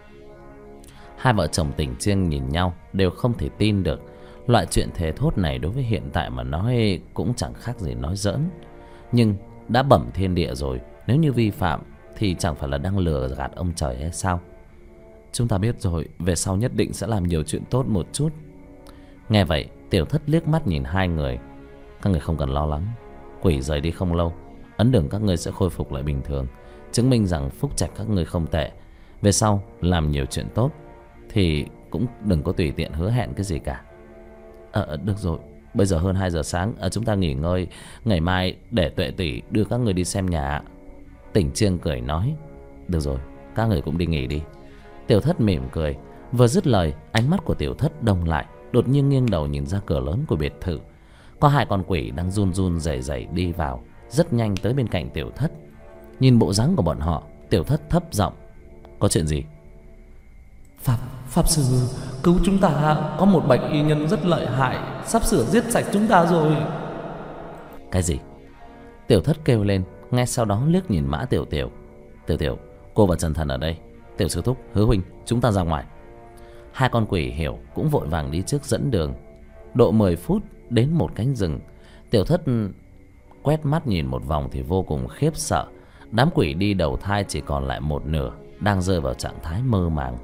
Hai vợ chồng Tỉnh Chiêng nhìn nhau, đều không thể tin được. Loại chuyện thề thốt này đối với hiện tại mà nói cũng chẳng khác gì nói giỡn. Nhưng đã bẩm thiên địa rồi, nếu như vi phạm thì chẳng phải là đang lừa gạt ông trời hay sao? Chúng ta biết rồi, về sau nhất định sẽ làm nhiều chuyện tốt một chút. Nghe vậy, Tiểu Thất liếc mắt nhìn hai người: Các người không cần lo lắng, quỷ rời đi không lâu, ấn đường các ngươi sẽ khôi phục lại bình thường, chứng minh rằng phúc trạch các ngươi không tệ. Về sau làm nhiều chuyện tốt thì cũng đừng có tùy tiện hứa hẹn cái gì cả. Được rồi, bây giờ hơn 2 giờ sáng, chúng ta nghỉ ngơi. Ngày mai để Tuệ tỷ đưa các người đi xem nhà. Tỉnh Chiêng cười nói. Được rồi, các người cũng đi nghỉ đi. Tiểu Thất mỉm cười. Vừa dứt lời, ánh mắt của Tiểu Thất đông lại, đột nhiên nghiêng đầu nhìn ra cửa lớn của biệt thự. Có 2 con quỷ đang run run rẩy rẩy đi vào, rất nhanh tới bên cạnh Tiểu Thất. Nhìn bộ dáng của bọn họ, Tiểu Thất thấp giọng. Có chuyện gì? Pháp sư, cứu chúng ta, có một bạch y nhân rất lợi hại, sắp sửa giết sạch chúng ta rồi. Cái gì? Tiểu Thất kêu lên, nghe sau đó liếc nhìn Mã Tiểu Tiểu. Tiểu Tiểu, cô và Trần Thần ở đây. Tiểu sư thúc, Hứa huynh, chúng ta ra ngoài. 2 con quỷ hiểu cũng vội vàng đi trước dẫn đường. Độ 10 phút đến một cánh rừng. Tiểu Thất quét mắt nhìn một vòng thì vô cùng khiếp sợ. Đám quỷ đi đầu thai chỉ còn lại một nửa, đang rơi vào trạng thái mơ màng.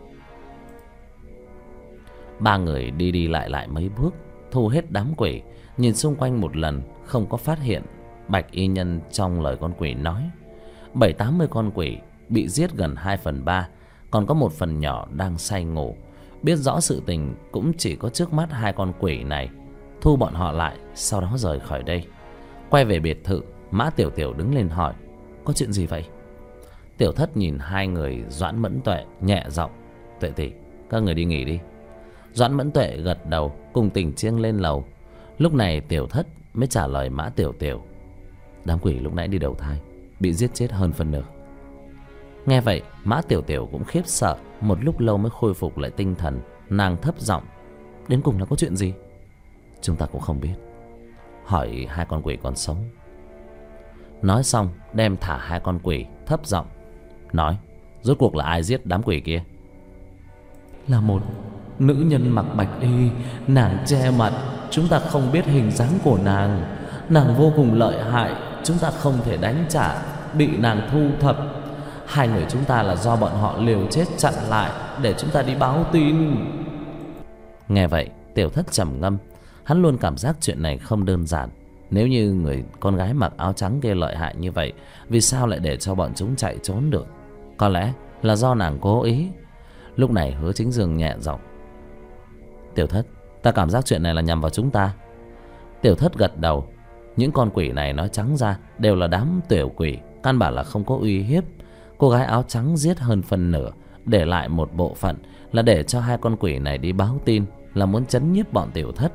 3 người đi lại mấy bước, thu hết đám quỷ, nhìn xung quanh một lần, không có phát hiện bạch y nhân trong lời con quỷ nói. 70-80 con quỷ bị giết gần 2/3, còn có 1 phần nhỏ đang say ngủ. Biết rõ sự tình cũng chỉ có trước mắt 2 con quỷ này. Thu bọn họ lại, sau đó rời khỏi đây. Quay về biệt thự, Mã Tiểu Tiểu đứng lên hỏi. Có chuyện gì vậy? Tiểu Thất nhìn 2 người Doãn Mẫn Tuệ, nhẹ giọng. Tuệ tỷ, các người đi nghỉ đi. Doãn Mẫn Tuệ gật đầu, cùng Tỉnh Chiêng lên lầu. Lúc này Tiểu Thất mới trả lời Mã Tiểu Tiểu. Đám quỷ lúc nãy đi đầu thai, bị giết chết hơn phần nửa. Nghe vậy, Mã Tiểu Tiểu cũng khiếp sợ, một lúc lâu mới khôi phục lại tinh thần. Nàng thấp giọng. Đến cùng là có chuyện gì? Chúng ta cũng không biết. Hỏi 2 con quỷ còn sống. Nói xong đem thả 2 con quỷ, thấp giọng nói. Rốt cuộc là ai giết đám quỷ kia? Là một nữ nhân mặc bạch y, nàng che mặt, chúng ta không biết hình dáng của nàng. Nàng vô cùng lợi hại, chúng ta không thể đánh trả, bị nàng thu thập. 2 người chúng ta là do bọn họ liều chết chặn lại để chúng ta đi báo tin. Nghe vậy, Tiểu Thất trầm ngâm. Hắn luôn cảm giác chuyện này không đơn giản. Nếu như người con gái mặc áo trắng kia lợi hại như vậy, vì sao lại để cho bọn chúng chạy trốn được? Có lẽ là do nàng cố ý. Lúc này Hứa Chính Dương nhẹ giọng. Tiểu Thất, ta cảm giác chuyện này là nhằm vào chúng ta. Tiểu Thất gật đầu. Những con quỷ này nói trắng ra đều là đám tiểu quỷ, căn bản là không có uy hiếp. Cô gái áo trắng giết hơn phần nửa, để lại một bộ phận là để cho 2 con quỷ này đi báo tin, là muốn trấn nhiếp bọn Tiểu Thất.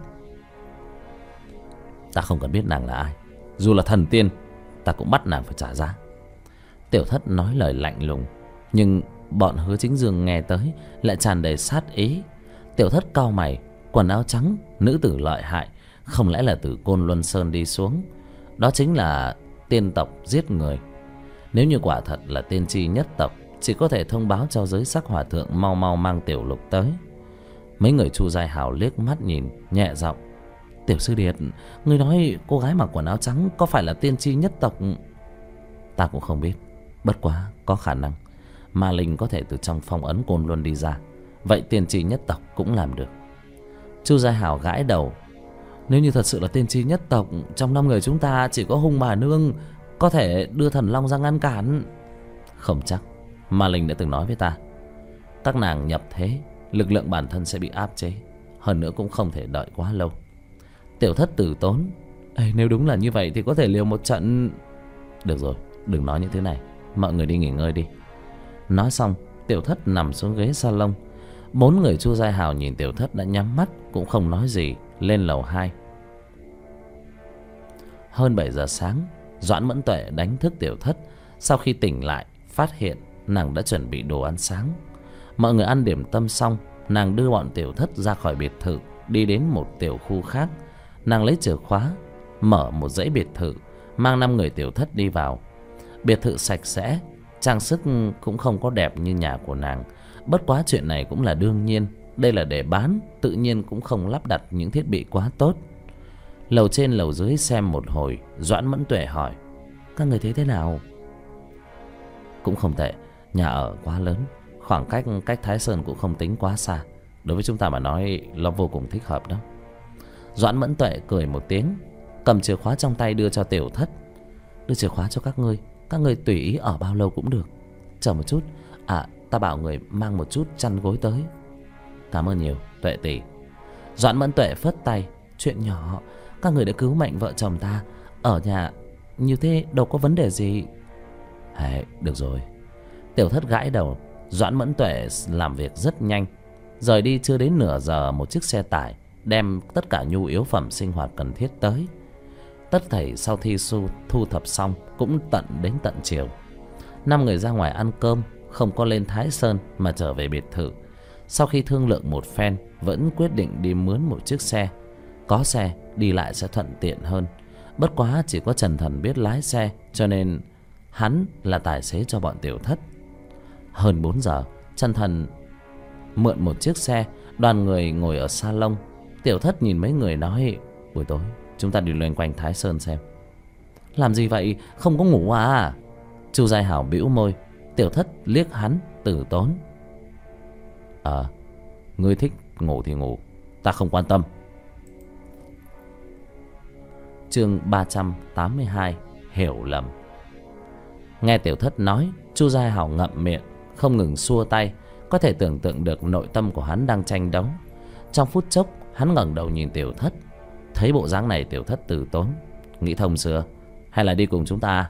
Ta không cần biết nàng là ai, dù là thần tiên, ta cũng bắt nàng phải trả giá. Tiểu Thất nói lời lạnh lùng, nhưng bọn Hứa Chính Dương nghe tới lại tràn đầy sát ý. Tiểu Thất cau mày. Quần áo trắng, nữ tử lợi hại, không lẽ là từ Côn Luân Sơn đi xuống? Đó chính là tiên tộc giết người. Nếu như quả thật là tiên tri nhất tộc, chỉ có thể thông báo cho giới sắc hòa thượng mau mau mang tiểu lục tới. Mấy người Chu Giai Hào liếc mắt nhìn, nhẹ giọng. Tiểu sư điệt, ngươi nói cô gái mặc quần áo trắng có phải là tiên tri nhất tộc? Ta cũng không biết, bất quá có khả năng ma linh có thể từ trong phong ấn Côn Luân đi ra, vậy tiên tri nhất tộc cũng làm được. Chu Giai Hào gãi đầu. Nếu như thật sự là tiên tri nhất tộc, trong 5 người chúng ta chỉ có Hung bà nương có thể đưa Thần Long ra ngăn cản. Không chắc. Ma linh đã từng nói với ta, các nàng nhập thế, lực lượng bản thân sẽ bị áp chế, hơn nữa cũng không thể đợi quá lâu. Tiểu Thất từ tốn. Nếu đúng là như vậy thì có thể liều một trận. Được rồi, đừng nói những thứ này, mọi người đi nghỉ ngơi đi. Nói xong, Tiểu Thất nằm xuống ghế salon. 4 người Chu Giai Hào nhìn Tiểu Thất đã nhắm mắt, cũng không nói gì, lên lầu 2. Hơn 7 giờ sáng, Doãn Mẫn Tuệ đánh thức Tiểu Thất. Sau khi tỉnh lại, phát hiện nàng đã chuẩn bị đồ ăn sáng. Mọi người ăn điểm tâm xong, nàng đưa bọn Tiểu Thất ra khỏi biệt thự, đi đến một tiểu khu khác. Nàng lấy chìa khóa, mở một dãy biệt thự, mang 5 người Tiểu Thất đi vào. Biệt thự sạch sẽ, trang sức cũng không có đẹp như nhà của nàng. Bất quá chuyện này cũng là đương nhiên, đây là để bán, tự nhiên cũng không lắp đặt những thiết bị quá tốt. Lầu trên lầu dưới xem một hồi, Doãn Mẫn Tuệ hỏi. Các người thấy thế nào? Cũng không tệ, nhà ở quá lớn, khoảng cách Thái Sơn cũng không tính quá xa. Đối với chúng ta mà nói, nó vô cùng thích hợp đó. Doãn Mẫn Tuệ cười một tiếng, cầm chìa khóa trong tay đưa cho Tiểu Thất. Đưa chìa khóa cho các ngươi tùy ý ở bao lâu cũng được. Chờ một chút, ta bảo người mang một chút chăn gối tới. Cảm ơn nhiều Tuệ tỷ. Doãn Mẫn Tuệ phất tay. Chuyện nhỏ, các người đã cứu mệnh vợ chồng ta. Ở nhà như thế đâu có vấn đề gì. Được rồi. Tiểu Thất gãi đầu. Doãn Mẫn Tuệ làm việc rất nhanh. Rời đi chưa đến nửa giờ, một chiếc xe tải đem tất cả nhu yếu phẩm sinh hoạt cần thiết tới. Tất thảy sau khi thu thập xong cũng đến tận chiều. 5 người ra ngoài ăn cơm, không có lên Thái Sơn mà trở về biệt thự. Sau khi thương lượng một phen, vẫn quyết định đi mướn một chiếc xe. Có xe đi lại sẽ thuận tiện hơn. Bất quá chỉ có Trần Thần biết lái xe, cho nên hắn là tài xế cho bọn Tiểu Thất. Hơn 4 giờ, Trần Thần mượn một chiếc xe, đoàn người ngồi ở salon. Tiểu Thất nhìn mấy người nói: buổi tối chúng ta đi loanh quanh Thái Sơn xem. Làm gì vậy, không có ngủ à? Chu Giai Hảo bĩu môi. Tiểu Thất liếc hắn từ tốn. Ngươi thích ngủ thì ngủ, ta không quan tâm. Chương 382 hiểu lầm. Nghe Tiểu Thất nói, Chu Giai Hảo ngậm miệng, không ngừng xua tay. Có thể tưởng tượng được nội tâm của hắn đang tranh đấu. Trong phút chốc, hắn ngẩng đầu nhìn Tiểu Thất. Thấy bộ dáng này, Tiểu Thất từ tốn. Nghĩ thông chưa? Hay là đi cùng chúng ta?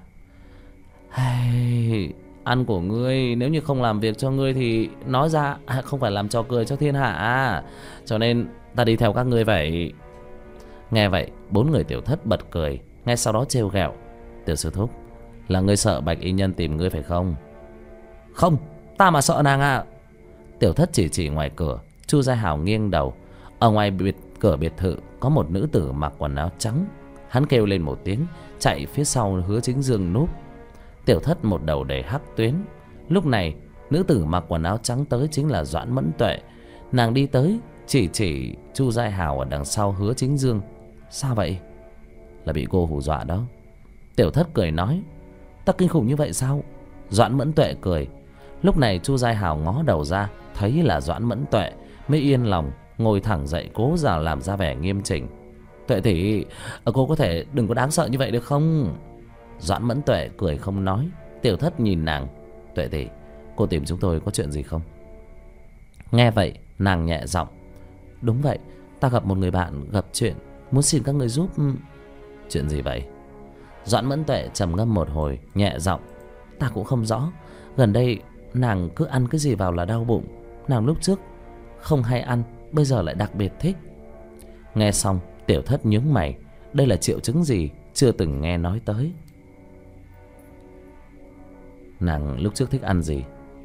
Ăn của ngươi nếu như không làm việc cho ngươi thì nói ra không phải làm trò cười cho thiên hạ. Cho nên ta đi theo các ngươi vậy. Nghe vậy, 4 người Tiểu Thất bật cười. Ngay sau đó trêu ghẹo: Tiểu sư thúc, là ngươi sợ Bạch y nhân tìm ngươi phải không? Không, ta mà sợ nàng à? Tiểu Thất chỉ ngoài cửa. Chu Giai Hảo nghiêng đầu. Ở ngoài cửa biệt thự có một nữ tử mặc quần áo trắng. Hắn kêu lên một tiếng, chạy phía sau Hứa Chính Dương núp. Tiểu Thất một đầu đầy hắc tuyến. Lúc này nữ tử mặc quần áo trắng tới chính là Doãn Mẫn Tuệ. Nàng đi tới chỉ Chu Giai Hảo ở đằng sau Hứa Chính Dương. Sao vậy? Là bị cô hù dọa đó. Tiểu Thất cười nói: ta kinh khủng như vậy sao? Doãn Mẫn Tuệ cười. Lúc này Chu Giai Hảo ngó đầu ra, thấy là Doãn Mẫn Tuệ, mới yên lòng ngồi thẳng dậy, cố giả làm ra vẻ nghiêm chỉnh. Tuệ tỷ, cô có thể đừng có đáng sợ như vậy được không? Doãn Mẫn Tuệ cười không nói. Tiểu Thất nhìn nàng: Tuệ tỷ, cô tìm chúng tôi có chuyện gì không? Nghe vậy, nàng nhẹ giọng: đúng vậy, ta gặp một người bạn gặp chuyện, muốn xin các người giúp. Chuyện gì vậy? Doãn Mẫn Tuệ trầm ngâm một hồi, nhẹ giọng: ta cũng không rõ. Gần đây nàng cứ ăn cái gì vào là đau bụng. Nàng lúc trước không hay ăn, bây giờ lại đặc biệt thích. Nghe xong, Tiểu Thất nhướng mày. Đây là triệu chứng gì chưa từng nghe nói tới. Nàng lúc trước thích ăn gì?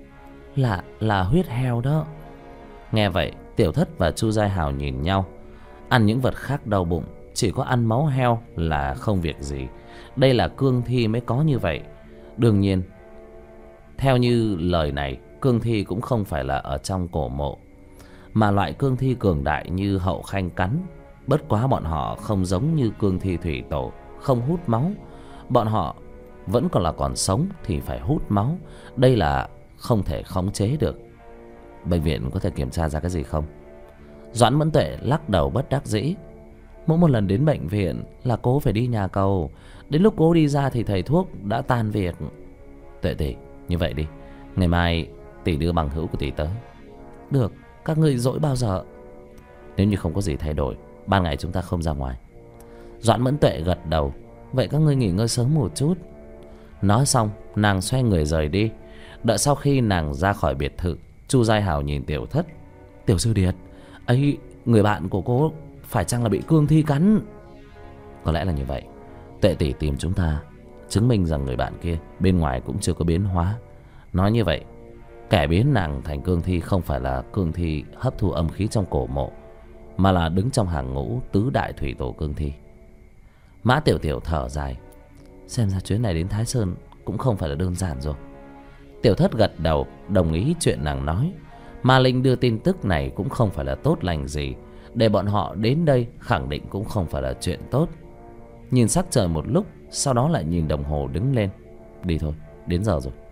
Là huyết heo đó. Nghe vậy, Tiểu Thất và Chu Giai Hảo nhìn nhau. Ăn những vật khác đau bụng, chỉ có ăn máu heo là không việc gì. Đây là cương thi mới có như vậy. Đương nhiên, theo như lời này, cương thi cũng không phải là ở trong cổ mộ, mà loại cương thi cường đại như Hậu Khanh cắn. Bất quá bọn họ không giống như cương thi thủy tổ, không hút máu. Bọn họ vẫn còn sống thì phải hút máu. Đây là không thể khống chế được. Bệnh viện có thể kiểm tra ra cái gì không? Doãn Mẫn Tuệ lắc đầu bất đắc dĩ. Mỗi một lần đến bệnh viện là cô phải đi nhà cầu. Đến lúc cô đi ra thì thầy thuốc đã tan việc. Tuệ tỷ, như vậy đi, ngày mai tỷ đưa bằng hữu của tỷ tới. Được, các ngươi dỗi bao giờ? Nếu như không có gì thay đổi, ban ngày chúng ta không ra ngoài. Doãn Mẫn Tuệ gật đầu. Vậy các ngươi nghỉ ngơi sớm một chút. Nói xong, nàng xoay người rời đi. Đợi sau khi nàng ra khỏi biệt thự, Chu Giai Hảo nhìn Tiểu Thất: Tiểu sư điệt, ấy, người bạn của cô phải chăng là bị cương thi cắn? Có lẽ là như vậy. Tuệ tỷ tìm chúng ta, chứng minh rằng người bạn kia bên ngoài cũng chưa có biến hóa. Nói như vậy, kẻ biến nàng thành cương thi không phải là cương thi hấp thu âm khí trong cổ mộ, mà là đứng trong hàng ngũ tứ đại thủy tổ cương thi. Mã Tiểu Tiểu thở dài. Xem ra chuyến này đến Thái Sơn cũng không phải là đơn giản rồi. Tiểu Thất gật đầu, đồng ý chuyện nàng nói. Ma Linh đưa tin tức này cũng không phải là tốt lành gì. Để bọn họ đến đây khẳng định cũng không phải là chuyện tốt. Nhìn sắc trời một lúc, sau đó lại nhìn đồng hồ đứng lên. Đi thôi, đến giờ rồi.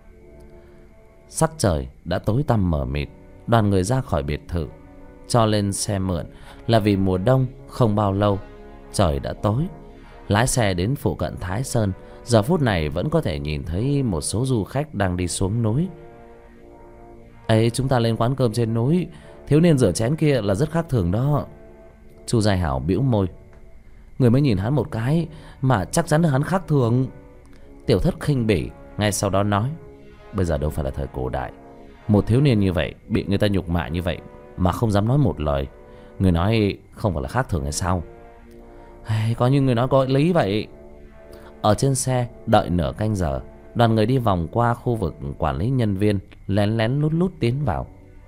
Sắc trời đã tối tăm mờ mịt. Đoàn người ra khỏi biệt thự, cho lên xe mượn là vì mùa đông không bao lâu trời đã tối. Lái xe đến phụ cận Thái Sơn, giờ phút này vẫn có thể nhìn thấy một số du khách đang đi xuống núi. ấy, chúng ta lên quán cơm trên núi. Thiếu niên rửa chén kia là rất khác thường đó. Chu Giai Hảo bĩu môi. Người mới nhìn hắn một cái mà chắc chắn là hắn khác thường. Tiểu Thất khinh bỉ, ngay sau đó nói: bây giờ đâu phải là thời cổ đại. Một thiếu niên như vậy bị người ta nhục mạ như vậy mà không dám nói một lời, người nói không phải là khác thường hay sao? Có như người nói có lý vậy. Ở trên xe đợi nửa canh giờ, đoàn người đi vòng qua khu vực quản lý nhân viên, lén lén lút lút tiến vào.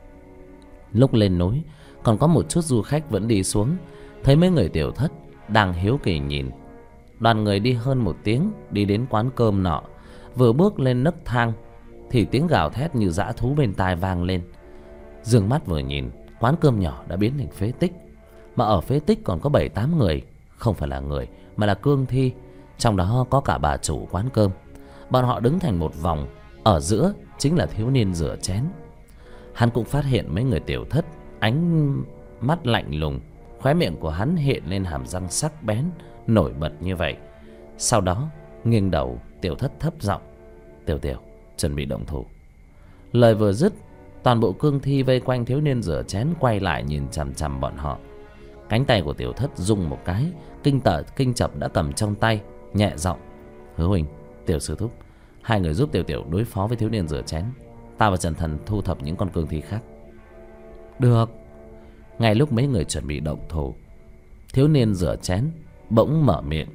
Lúc lên núi còn có một chút du khách vẫn đi xuống, thấy mấy người Tiểu Thất đang hiếu kỳ nhìn. Đoàn người đi hơn 1 tiếng, đi đến quán cơm nọ. Vừa bước lên nấc thang thì tiếng gào thét như dã thú bên tai vang lên. Dương mắt vừa nhìn, quán cơm nhỏ đã biến thành phế tích. Mà ở phế tích còn có 7-8 người, không phải là người mà là cương thi. Trong đó có cả bà chủ quán cơm. Bọn họ đứng thành một vòng, ở giữa chính là thiếu niên rửa chén. Hắn cũng phát hiện mấy người Tiểu Thất, ánh mắt lạnh lùng, khóe miệng của hắn hiện lên hàm răng sắc bén nổi bật như vậy. Sau đó nghiêng đầu, Tiểu Thất thấp giọng: Tiểu Tiểu, chuẩn bị động thủ. Lời vừa dứt, toàn bộ cương thi vây quanh thiếu niên rửa chén quay lại nhìn chằm chằm bọn họ. Cánh tay của Tiểu Thất rung một cái, kinh chập đã cầm trong tay, nhẹ giọng: Hứa huynh, Tiểu sư thúc, hai người giúp Tiểu Tiểu đối phó với thiếu niên rửa chén. Ta và Trần Thần thu thập những con cương thi khác. Được. Ngay lúc mấy người chuẩn bị động thủ, thiếu niên rửa chén bỗng mở miệng: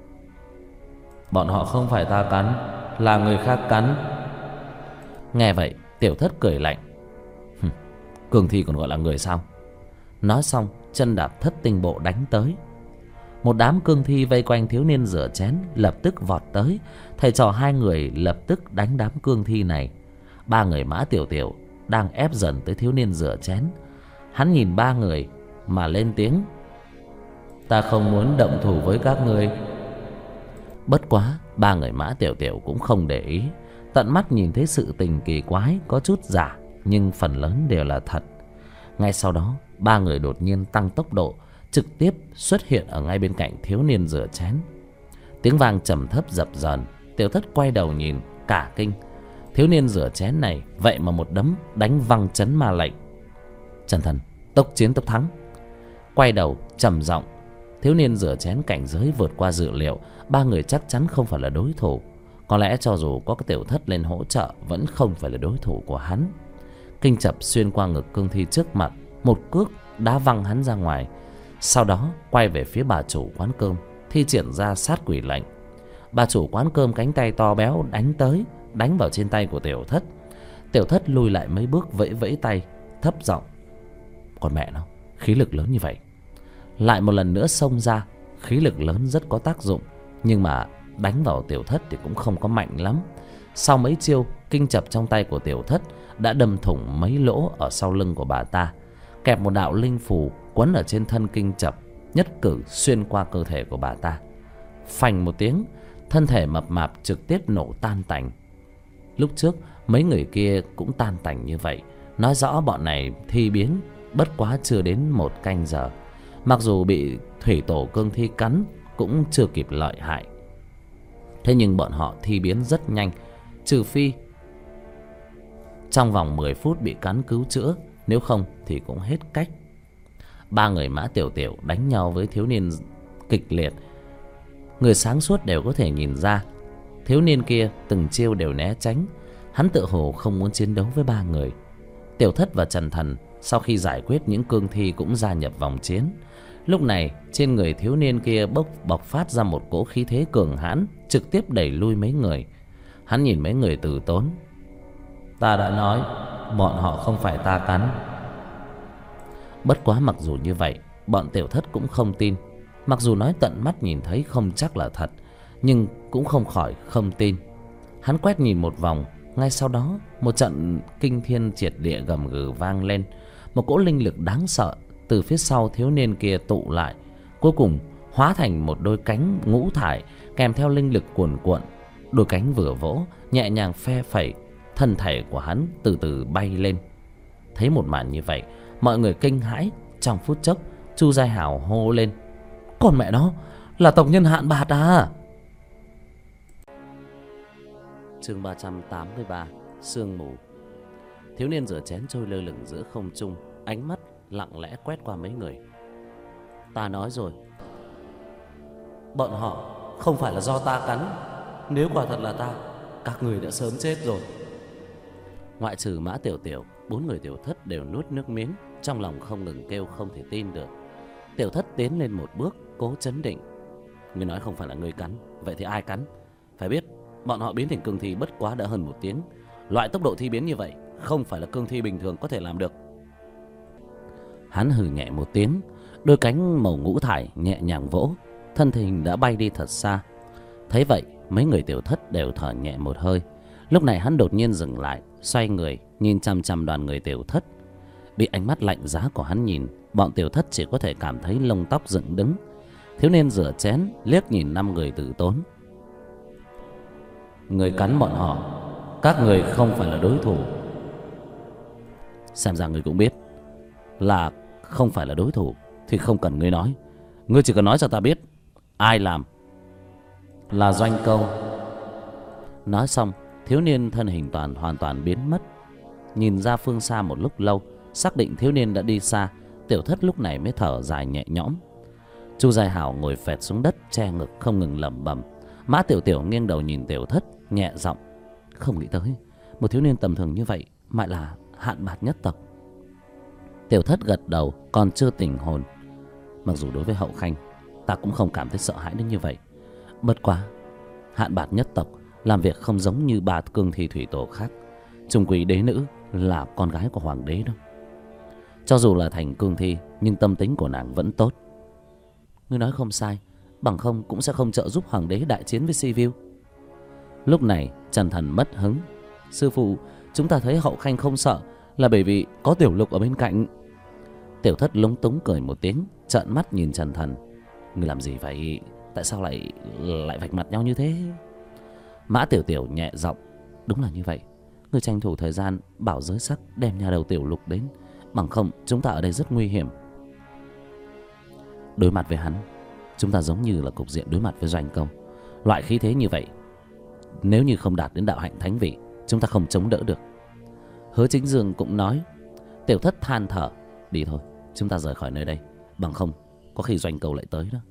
Bọn họ không phải ta cắn, là người khác cắn. Nghe vậy, Tiểu Thất cười lạnh: Cương thi còn gọi là người sao? Nói xong, chân đạp thất tinh bộ đánh tới. Một đám cương thi vây quanh thiếu niên rửa chén lập tức vọt tới. Thầy trò hai người lập tức đánh đám cương thi này. Ba người Mã Tiểu Tiểu đang ép dần tới thiếu niên rửa chén. Hắn nhìn ba người mà lên tiếng: Ta không muốn động thủ với các ngươi. Bất quá ba người Mã Tiểu Tiểu cũng không để ý. Tận mắt nhìn thấy sự tình kỳ quái, có chút giả nhưng phần lớn đều là thật. Ngay sau đó, ba người đột nhiên tăng tốc độ, trực tiếp xuất hiện ở ngay bên cạnh thiếu niên rửa chén. Tiếng vang trầm thấp dập dờn. Tiểu Thất quay đầu nhìn, cả kinh. Thiếu niên rửa chén này vậy mà một đấm đánh văng chấn ma lệnh. Trần Thần, tốc chiến tốc thắng. Quay đầu trầm giọng: Thiếu niên rửa chén cảnh giới vượt qua dự liệu, ba người chắc chắn không phải là đối thủ. Có lẽ cho dù có cái Tiểu Thất lên hỗ trợ, vẫn không phải là đối thủ của hắn. Kinh chập xuyên qua ngực cương thi trước mặt, một cước đá văng hắn ra ngoài. Sau đó quay về phía bà chủ quán cơm, thi triển ra sát quỷ lệnh. Bà chủ quán cơm cánh tay to béo đánh tới, đánh vào trên tay của Tiểu Thất. Tiểu Thất lùi lại mấy bước, vẫy vẫy tay, thấp giọng: Con mẹ nó, khí lực lớn như vậy. Lại một lần nữa xông ra. Khí lực lớn rất có tác dụng, nhưng mà đánh vào Tiểu Thất thì cũng không có mạnh lắm. Sau mấy chiêu, kinh chập trong tay của Tiểu Thất đã đâm thủng mấy lỗ ở sau lưng của bà ta, kẹp một đạo linh phù quấn ở trên thân kinh chập, nhất cử xuyên qua cơ thể của bà ta. Phành một tiếng, thân thể mập mạp trực tiếp nổ tan tành. Lúc trước mấy người kia cũng tan tành như vậy, nói rõ bọn này thi biến bất quá chưa đến 1 canh giờ. Mặc dù bị thủy tổ cương thi cắn cũng chưa kịp lợi hại, thế nhưng bọn họ thi biến rất nhanh. Trừ phi trong vòng 10 phút bị cắn cứu chữa, nếu không thì cũng hết cách. Ba người Mã Tiểu Tiểu đánh nhau với thiếu niên kịch liệt. Người sáng suốt đều có thể nhìn ra, thiếu niên kia từng chiêu đều né tránh. Hắn tự hồ không muốn chiến đấu với ba người. Tiểu Thất và Trần Thần sau khi giải quyết những cương thi cũng gia nhập vòng chiến. Lúc này trên người thiếu niên kia bộc phát ra một cỗ khí thế cường hãn, trực tiếp đẩy lui mấy người. Hắn nhìn mấy người từ tốn: Ta đã nói bọn họ không phải ta cắn. Bất quá mặc dù như vậy, bọn Tiểu Thất cũng không tin. Mặc dù nói tận mắt nhìn thấy không chắc là thật, nhưng cũng không khỏi không tin. Hắn quét nhìn một vòng, ngay sau đó một trận kinh thiên triệt địa gầm gừ vang lên. Một cỗ linh lực đáng sợ từ phía sau thiếu niên kia tụ lại, cuối cùng hóa thành một đôi cánh ngũ thải, kèm theo linh lực cuồn cuộn. Đôi cánh vừa vỗ, nhẹ nhàng phe phẩy, thân thể của hắn từ từ bay lên. Thấy một màn như vậy, mọi người kinh hãi. Trong phút chốc, Chu Giai Hảo hô lên: Con mẹ nó, là tộc nhân Hạn Bạt à? Chương 383: Sương mù. Thiếu niên rửa chén trôi lơ lửng giữa không trung, ánh mắt lặng lẽ quét qua mấy người. Ta nói rồi, bọn họ không phải là do ta cắn. Nếu quả thật là ta, các người đã sớm chết rồi. Ngoại trừ Mã Tiểu Tiểu, 4 người Tiểu Thất đều nuốt nước miếng, trong lòng không ngừng kêu không thể tin được. Tiểu Thất tiến lên một bước, cố trấn định. Ngươi nói không phải là ngươi cắn, vậy thì ai cắn? Phải biết, bọn họ biến thành cương thi bất quá đã hơn 1 tiếng. Loại tốc độ thi biến như vậy không phải là cương thi bình thường có thể làm được. Hắn hừ nhẹ một tiếng, đôi cánh màu ngũ thải nhẹ nhàng vỗ, thân hình đã bay đi thật xa. Thấy vậy, mấy người Tiểu Thất đều thở nhẹ một hơi. Lúc này hắn đột nhiên dừng lại, xoay người nhìn chằm chằm đoàn người Tiểu Thất. Bị ánh mắt lạnh giá của hắn nhìn, bọn Tiểu Thất chỉ có thể cảm thấy lông tóc dựng đứng. Thiếu niên rửa chén liếc nhìn 5 người Tử Tốn. Người cắn bọn họ, các người không phải là đối thủ. Xem ra người cũng biết là không phải là đối thủ thì không cần ngươi nói. Ngươi chỉ cần nói cho ta biết ai làm. Là Doanh Câu. Nói xong, thiếu niên thân hình hoàn toàn biến mất. Nhìn ra phương xa một lúc lâu, xác định thiếu niên đã đi xa, Tiểu Thất lúc này mới thở dài nhẹ nhõm. Chu Giai Hảo ngồi phệt xuống đất, che ngực không ngừng lẩm bẩm. Mã Tiểu Tiểu nghiêng đầu nhìn Tiểu Thất, nhẹ giọng. Không nghĩ tới một thiếu niên tầm thường như vậy lại là Hạn Bạt nhất tộc. Tiểu Thất gật đầu, còn chưa tỉnh hồn. Mặc dù đối với Hậu Khanh, ta cũng không cảm thấy sợ hãi đến như vậy. Bất quá, Hạn Bạt nhất tộc làm việc không giống như 3 cương thi thủy tổ khác. Chung quy đế nữ là con gái của hoàng đế đó. Cho dù là thành cương thi, nhưng tâm tính của nàng vẫn tốt. Ngươi nói không sai, bằng không cũng sẽ không trợ giúp hoàng đế đại chiến với Sibiu. Lúc này Trần Thần mất hứng. Sư phụ, chúng ta thấy Hậu Khanh không sợ là bởi vì có Tiểu Lục ở bên cạnh. Tiểu Thất lúng túng cười một tiếng, trợn mắt nhìn Trần Thần. Ngươi làm gì vậy? Tại sao lại vạch mặt nhau như thế? Mã Tiểu Tiểu nhẹ giọng. Đúng là như vậy. Ngươi tranh thủ thời gian bảo Giới Sắc đem nhà đầu Tiểu Lục đến, bằng không chúng ta ở đây rất nguy hiểm. Đối mặt với hắn, chúng ta giống như là cục diện đối mặt với Doanh Công. Loại khí thế như vậy, nếu như không đạt đến đạo hạnh thánh vị, chúng ta không chống đỡ được. Hứa Chính Dương cũng nói. Tiểu Thất than thở. Đi thôi, chúng ta rời khỏi nơi đây, bằng không có khi Doanh Cầu lại tới đó.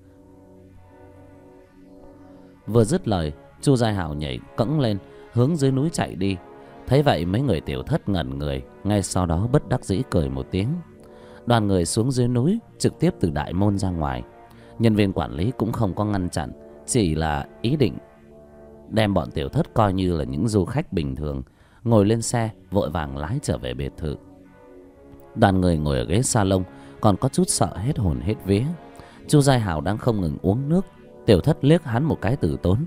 Vừa dứt lời, Chu Giai Hảo nhảy cẫng lên hướng dưới núi chạy đi. Thấy vậy mấy người Tiểu Thất ngẩn người, ngay sau đó bất đắc dĩ cười một tiếng. Đoàn người xuống dưới núi, trực tiếp từ đại môn ra ngoài. Nhân viên quản lý cũng không có ngăn chặn, chỉ là ý định đem bọn Tiểu Thất coi như là những du khách bình thường, ngồi lên xe vội vàng lái trở về biệt thự. Đoàn người ngồi ở ghế salon còn có chút sợ hết hồn hết vía. Chu Giai Hảo đang không ngừng uống nước. Tiểu Thất liếc hắn một cái từ tốn.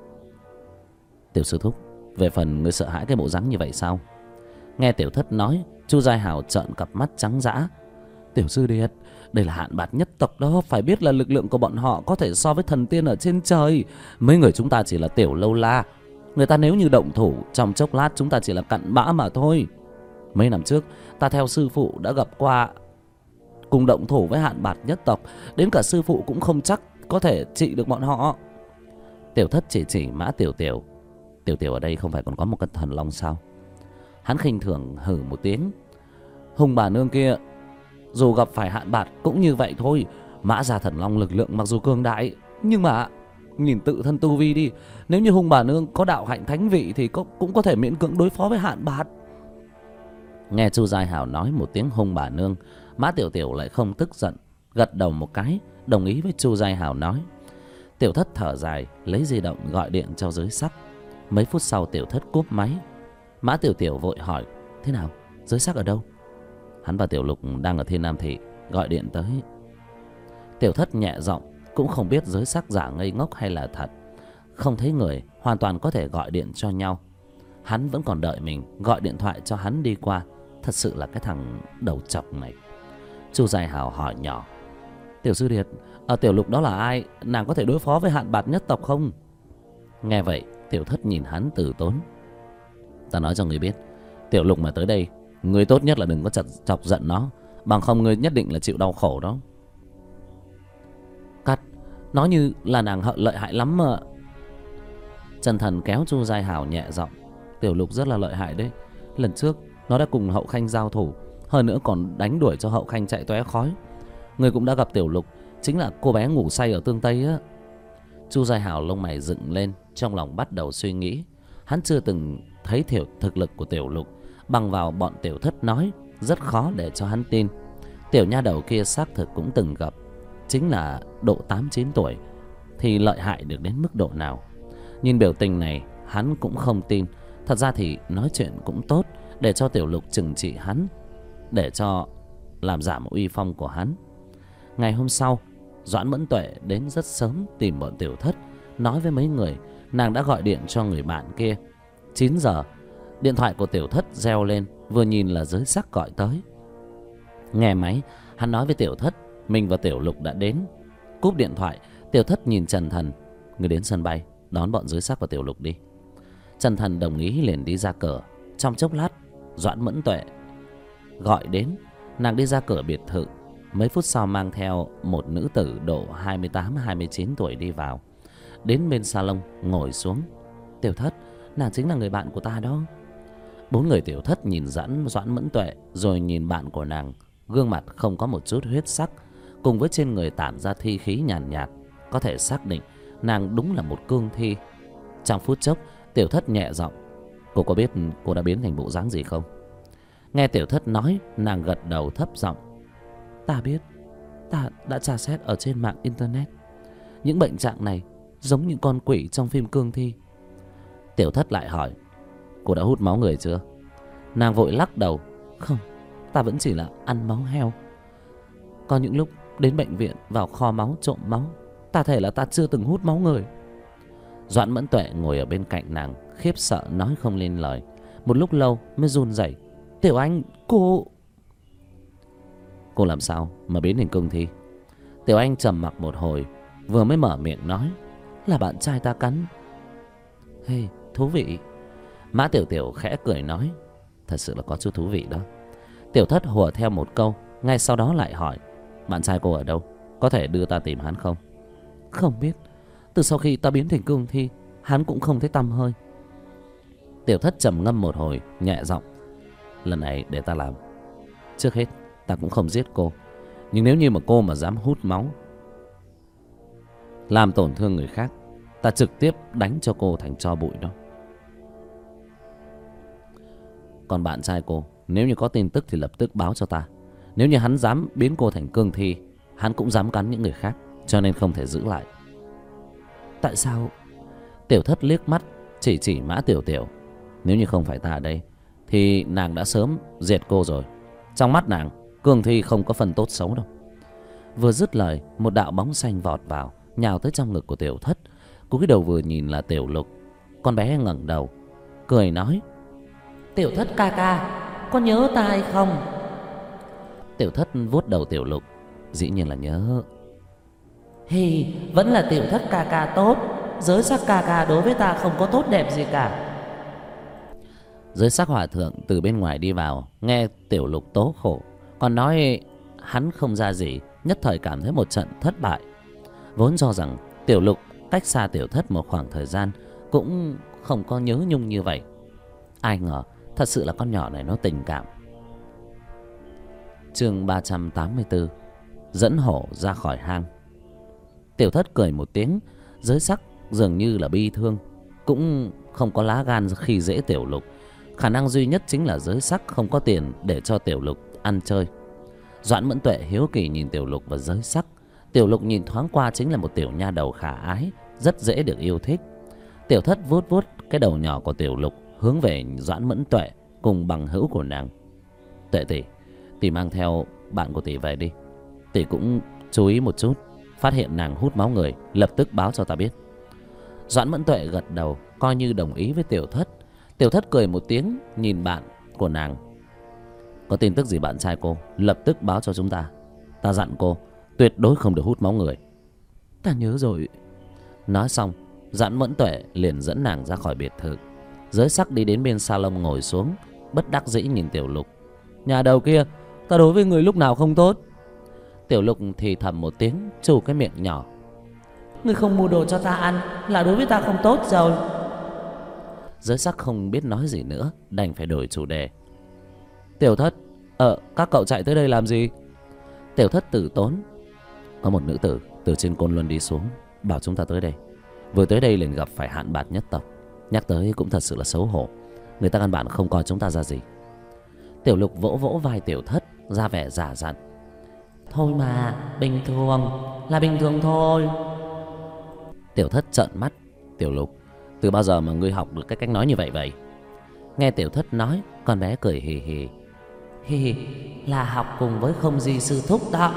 Tiểu sư thúc, về phần ngươi sợ hãi cái bộ dáng như vậy sao? Nghe Tiểu Thất nói, Chu Giai Hảo trợn cặp mắt trắng dã. Tiểu sư điệt, đây là Hạn Bạt nhất tộc đó, phải biết là lực lượng của bọn họ có thể so với thần tiên ở trên trời. Mấy người chúng ta chỉ là tiểu lâu la. Người ta nếu như động thủ, trong chốc lát chúng ta chỉ là cặn bã mà thôi. Mấy năm trước ta theo sư phụ đã gặp qua, cùng động thủ với Hạn Bạt nhất tộc, đến cả sư phụ cũng không chắc có thể trị được bọn họ. Tiểu Thất chỉ Mã Tiểu Tiểu. Tiểu Tiểu ở đây không phải còn có một con thần long sao? Hắn khinh thường hừ một tiếng. Hùng bà nương kia dù gặp phải Hạn Bạt cũng như vậy thôi. Mã gia thần long lực lượng mặc dù cường đại, nhưng mà nhìn tự thân tu vi đi, nếu như Hùng bà nương có đạo hạnh thánh vị thì cũng có thể miễn cưỡng đối phó với Hạn Bạt. Nghe Chu Giai Hảo nói một tiếng Hùng bà nương, Mã Tiểu Tiểu lại không tức giận, gật đầu một cái đồng ý với Chu Giai Hảo nói. Tiểu Thất thở dài, lấy di động gọi điện cho Giới Sắc. Mấy phút sau Tiểu Thất cúp máy. Mã Tiểu Tiểu vội hỏi, thế nào, Giới Sắc ở đâu? Hắn và Tiểu Lục đang ở Thiên Nam Thị, gọi điện tới. Tiểu Thất nhẹ giọng, cũng không biết Giới Sắc giả ngây ngốc hay là thật. Không thấy người, hoàn toàn có thể gọi điện cho nhau. Hắn vẫn còn đợi mình gọi điện thoại cho hắn đi qua. Thật sự là cái thằng đầu chọc này. Chu Giai Hảo hỏi nhỏ, Tiểu sư điệt, Tiểu Lục đó là ai? Nàng có thể đối phó với Hạn Bạt nhất tộc không? Nghe vậy Tiểu Thất nhìn hắn từ tốn. Ta nói cho người biết, Tiểu Lục mà tới đây, người tốt nhất là đừng có chọc giận nó, bằng không người nhất định là chịu đau khổ đó. Cắt, nói như là nàng lợi hại lắm mà. Trần Thần kéo Chu Giai Hảo nhẹ giọng. Tiểu Lục rất là lợi hại đấy. Lần trước Nó đã cùng Hậu Khanh giao thủ, hơn nữa còn đánh đuổi cho Hậu Khanh chạy tóe khói. Người cũng đã gặp Tiểu Lục, chính là cô bé ngủ say ở Tương Tây á. Chu Giai Hào lông mày dựng lên, trong lòng bắt đầu suy nghĩ. Hắn chưa từng thấy thực lực của Tiểu Lục, bằng vào bọn Tiểu Thất nói rất khó để cho hắn tin. Tiểu nha đầu kia xác thực cũng từng gặp, chính là độ 8-9 tuổi, thì lợi hại được đến mức độ nào. Nhìn biểu tình này hắn cũng không tin. Thật ra thì nói chuyện cũng tốt, để cho Tiểu Lục trừng trị hắn, để cho làm giảm uy phong của hắn. Ngày hôm sau, Doãn Mẫn Tuệ đến rất sớm tìm bọn Tiểu Thất, nói với mấy người nàng đã gọi điện cho người bạn kia. 9 giờ, điện thoại của Tiểu Thất reo lên, vừa nhìn là Giới Sắc gọi tới. Nghe máy, hắn nói với Tiểu Thất mình và Tiểu Lục đã đến. Cúp điện thoại, Tiểu Thất nhìn Trần Thần: người đến sân bay đón bọn Giới Sắc và Tiểu Lục đi. Trần Thần đồng ý, liền đi ra cửa. Trong chốc lát, Doãn Mẫn Tuệ gọi đến. Nàng đi ra cửa biệt thự, mấy phút sau mang theo một nữ tử độ 28-29 tuổi đi vào. Đến bên salon ngồi xuống. Tiểu Thất, nàng chính là người bạn của ta đó. 4 người Tiểu Thất nhìn Doãn Mẫn Tuệ, rồi nhìn bạn của nàng. Gương mặt không có một chút huyết sắc, cùng với trên người tản ra thi khí nhàn nhạt, có thể xác định nàng đúng là một cương thi. Trong phút chốc, Tiểu Thất nhẹ giọng: cô có biết cô đã biến thành bộ dáng gì không? Nghe Tiểu Thất nói, nàng gật đầu thấp giọng: ta biết, ta đã tra xét ở trên mạng internet. Những bệnh trạng này giống như con quỷ trong phim cương thi. Tiểu Thất lại hỏi: cô đã hút máu người chưa? Nàng vội lắc đầu: không, ta vẫn chỉ là ăn máu heo. Có những lúc đến bệnh viện vào kho máu trộm máu, ta thể là ta chưa từng hút máu người. Doãn Mẫn Tuệ ngồi ở bên cạnh nàng, khiếp sợ nói không lên lời. Một lúc lâu mới run rẩy: Tiểu Anh, cô làm sao mà biến thành cương thi? Tiểu Anh trầm mặc một hồi, vừa mới mở miệng nói: là bạn trai ta cắn. Hey, thú vị. Mã Tiểu Tiểu khẽ cười nói: thật sự là có chút thú vị đó. Tiểu Thất hùa theo một câu, ngay sau đó lại hỏi: bạn trai cô ở đâu? Có thể đưa ta tìm hắn không? Không biết, từ sau khi ta biến thành cương thi, hắn cũng không thấy tăm hơi. Tiểu Thất trầm ngâm một hồi, nhẹ giọng: lần này để ta làm. Trước hết ta cũng không giết cô, nhưng nếu như mà cô mà dám hút máu, làm tổn thương người khác, ta trực tiếp đánh cho cô thành tro bụi đó. Còn bạn trai cô, nếu như có tin tức thì lập tức báo cho ta. Nếu như hắn dám biến cô thành cương thi, hắn cũng dám cắn những người khác, cho nên không thể giữ lại. Tại sao? Tiểu Thất liếc mắt chỉ Mã Tiểu Tiểu: nếu như không phải ta ở đây thì nàng đã sớm diệt cô rồi. Trong mắt nàng, cương thi không có phần tốt xấu đâu. Vừa dứt lời, một đạo bóng xanh vọt vào, nhào tới trong ngực của Tiểu Thất. Cúi đầu vừa nhìn là Tiểu Lục. Con bé ngẩng đầu cười nói: Tiểu Thất ca ca, có nhớ ta hay không? Tiểu Thất vuốt đầu Tiểu Lục: dĩ nhiên là nhớ. Thì vẫn là Tiểu Thất ca ca tốt. Giới Sắc ca ca đối với ta không có tốt đẹp gì cả. Giới Sắc hòa thượng từ bên ngoài đi vào, nghe Tiểu Lục tố khổ, còn nói hắn không ra gì, nhất thời cảm thấy một trận thất bại. Vốn cho rằng Tiểu Lục cách xa Tiểu Thất một khoảng thời gian, cũng không có nhớ nhung như vậy. Ai ngờ thật sự là con nhỏ này nó tình cảm. Chương 384: dẫn hổ ra khỏi hang. Tiểu Thất cười một tiếng. Giới Sắc dường như là bi thương, cũng không có lá gan khi dễ Tiểu Lục. Khả năng duy nhất chính là Giới Sắc không có tiền để cho Tiểu Lục ăn chơi. Doãn Mẫn Tuệ hiếu kỳ nhìn Tiểu Lục và Giới Sắc. Tiểu Lục nhìn thoáng qua chính là một tiểu nha đầu khả ái, rất dễ được yêu thích. Tiểu Thất vuốt vuốt cái đầu nhỏ của Tiểu Lục, hướng về Doãn Mẫn Tuệ cùng bằng hữu của nàng: Tuệ tỷ, tỷ mang theo bạn của tỷ về đi. Tỷ cũng chú ý một chút, phát hiện nàng hút máu người lập tức báo cho ta biết. Doãn Mẫn Tuệ gật đầu, coi như đồng ý với Tiểu Thất. Tiểu Thất cười một tiếng, nhìn bạn của nàng: có tin tức gì bạn trai cô lập tức báo cho chúng ta. Ta dặn cô tuyệt đối không được hút máu người. Ta nhớ rồi. Nói xong, Doãn Mẫn Tuệ liền dẫn nàng ra khỏi biệt thự. Giới Sắc đi đến bên salon ngồi xuống, bất đắc dĩ nhìn Tiểu Lục: nhà đầu kia, ta đối với người lúc nào không tốt. Tiểu Lục thì thầm một tiếng, trù cái miệng nhỏ: người không mua đồ cho ta ăn là đối với ta không tốt rồi. Giới Sắc không biết nói gì nữa, đành phải đổi chủ đề: Tiểu Thất, các cậu chạy tới đây làm gì? Tiểu Thất từ tốn: có một nữ tử từ trên Côn Luân đi xuống, bảo chúng ta tới đây. Vừa tới đây liền gặp phải Hạn Bạt nhất tộc. Nhắc tới cũng thật sự là xấu hổ. Người ta căn bản không coi chúng ta ra gì. Tiểu Lục vỗ vỗ vai Tiểu Thất, ra vẻ giả dặn: thôi mà, bình thường, là bình thường thôi. Tiểu Thất trợn mắt: Tiểu Lục, từ bao giờ mà ngươi học được cái cách nói như vậy vậy? Nghe Tiểu Thất nói, con bé cười hì hì: hì, là học cùng với Không Di sư thúc đó.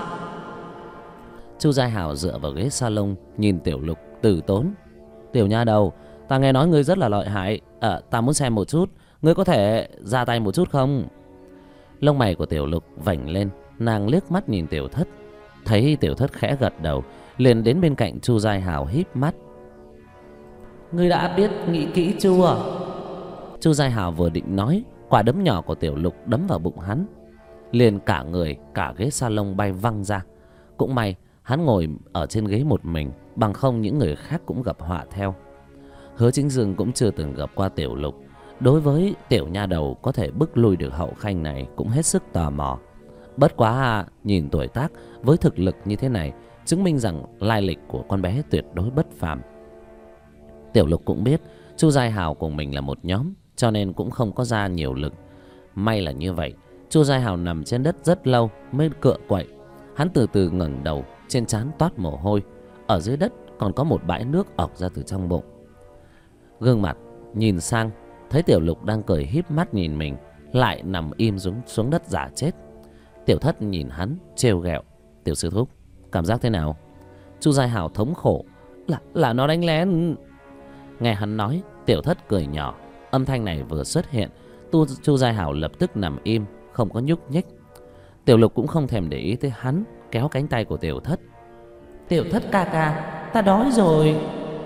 Chu Giai Hào dựa vào ghế salon nhìn Tiểu Lục từ tốn: tiểu nha đầu, ta nghe nói ngươi rất là lợi hại. Ta muốn xem một chút, ngươi có thể ra tay một chút không? Lông mày của Tiểu Lục vảnh lên, nàng liếc mắt nhìn Tiểu Thất. Thấy Tiểu Thất khẽ gật đầu, liền đến bên cạnh Chu Giai Hào híp mắt: ngươi đã biết nghĩ kỹ chưa? Chu Giai Hào vừa định nói, quả đấm nhỏ của Tiểu Lục đấm vào bụng hắn, liền cả người cả ghế salon bay văng ra. Cũng may hắn ngồi ở trên ghế một mình, bằng không những người khác cũng gặp họa theo. Hứa Chính Dương cũng chưa từng gặp qua Tiểu Lục, đối với tiểu nha đầu có thể bức lui được Hậu Khanh này cũng hết sức tò mò. Bất quá nhìn tuổi tác với thực lực như thế này, chứng minh rằng lai lịch của con bé tuyệt đối bất phàm. Tiểu Lục cũng biết Chu Giai Hào cùng mình là một nhóm, cho nên cũng không có ra nhiều lực. May là như vậy. Chu Giai Hào nằm trên đất rất lâu mới cựa quậy. Hắn từ từ ngẩng đầu, trên trán toát mồ hôi. Ở dưới đất còn có một bãi nước ọc ra từ trong bụng. Gương mặt nhìn sang, thấy Tiểu Lục đang cười híp mắt nhìn mình, lại nằm im xuống đất giả chết. Tiểu Thất nhìn hắn trêu ghẹo: tiểu sư thúc, cảm giác thế nào? Chu Giai Hào thống khổ: là nó đánh lén. Nghe hắn nói, Tiểu Thất cười nhỏ. Âm thanh này vừa xuất hiện, Chu Giai Hào lập tức nằm im, không có nhúc nhích. Tiểu Lục cũng không thèm để ý tới hắn, kéo cánh tay của Tiểu Thất: Tiểu Thất ca ca, ta đói rồi.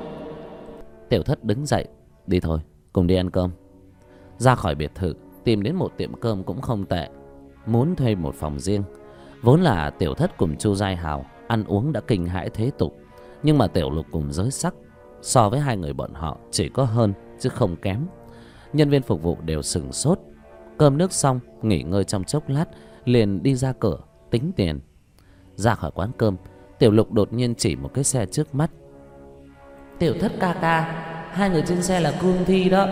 Tiểu Thất đứng dậy: đi thôi, cùng đi ăn cơm. Ra khỏi biệt thự, tìm đến một tiệm cơm cũng không tệ, muốn thuê một phòng riêng. Vốn là Tiểu Thất cùng Chu Giai Hào ăn uống đã kinh hãi thế tục, nhưng mà Tiểu Lục cùng giới sắc so với hai người bọn họ chỉ có hơn chứ không kém. Nhân viên phục vụ đều sửng sốt. Cơm nước xong, nghỉ ngơi trong chốc lát, liền đi ra cửa tính tiền. Ra khỏi quán cơm, Tiểu Lục đột nhiên chỉ một cái xe trước mắt: Tiểu Thất ca ca, hai người trên xe là cương thi đó.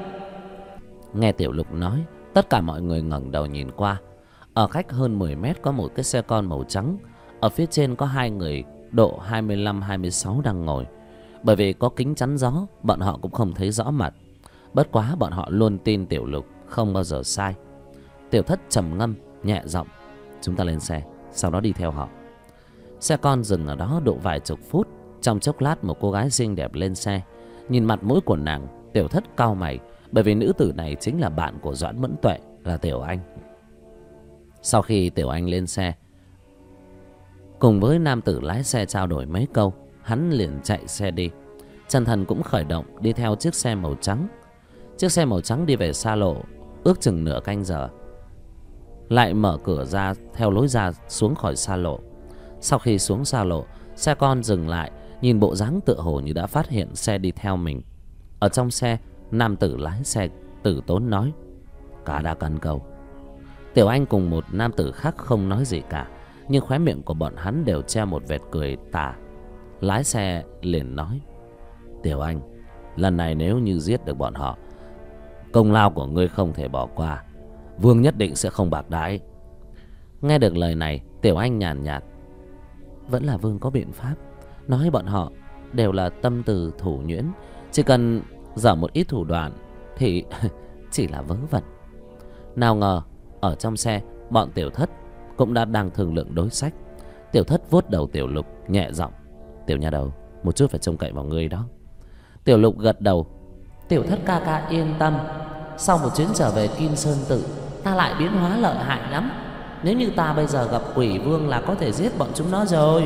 Nghe Tiểu Lục nói, tất cả mọi người ngẩng đầu nhìn qua. Ở cách hơn 10 mét có một cái xe con màu trắng. Ở phía trên có hai người độ 25-26 đang ngồi. Bởi vì có kính chắn gió, bọn họ cũng không thấy rõ mặt. Bất quá bọn họ luôn tin Tiểu Lục không bao giờ sai. Tiểu Thất trầm ngâm nhẹ giọng: chúng ta lên xe, sau đó đi theo họ. Xe con dừng ở đó độ vài chục phút. Trong chốc lát một cô gái xinh đẹp lên xe. Nhìn mặt mũi của nàng, Tiểu Thất cau mày, bởi vì nữ tử này chính là bạn của Doãn Mẫn Tuệ, là Tiểu Anh. Sau khi Tiểu Anh lên xe, cùng với nam tử lái xe trao đổi mấy câu, hắn liền chạy xe đi. Trần Thần cũng khởi động đi theo chiếc xe màu trắng. Chiếc xe màu trắng đi về xa lộ ước chừng nửa canh giờ, lại mở cửa ra theo lối ra xuống khỏi xa lộ. Sau khi xuống xa lộ, xe con dừng lại, nhìn bộ dáng tựa hồ như đã phát hiện xe đi theo mình. Ở trong xe, nam tử lái xe tử tốn nói: cá đã cắn câu. Tiểu Anh cùng một nam tử khác không nói gì cả, nhưng khóe miệng của bọn hắn đều treo một vệt cười tà. Lái xe liền nói: Tiểu Anh, lần này nếu như giết được bọn họ, công lao của ngươi không thể bỏ qua. Vương nhất định sẽ không bạc đãi. Nghe được lời này, Tiểu Anh nhàn nhạt: vẫn là Vương có biện pháp. Nói bọn họ đều là tâm từ thủ nhuyễn, chỉ cần dở một ít thủ đoạn thì chỉ là vớ vẩn. Nào ngờ ở trong xe, bọn Tiểu Thất cũng đã đang thương lượng đối sách. Tiểu Thất vuốt đầu Tiểu Lục nhẹ giọng: tiểu nha đầu, một chút phải trông cậy vào ngươi đó. Tiểu Lục gật đầu: Tiểu Thất ca ca yên tâm, sau một chuyến trở về Kim Sơn Tự, ta lại biến hóa lợi hại lắm. Nếu như ta bây giờ gặp Quỷ Vương là có thể giết bọn chúng nó rồi.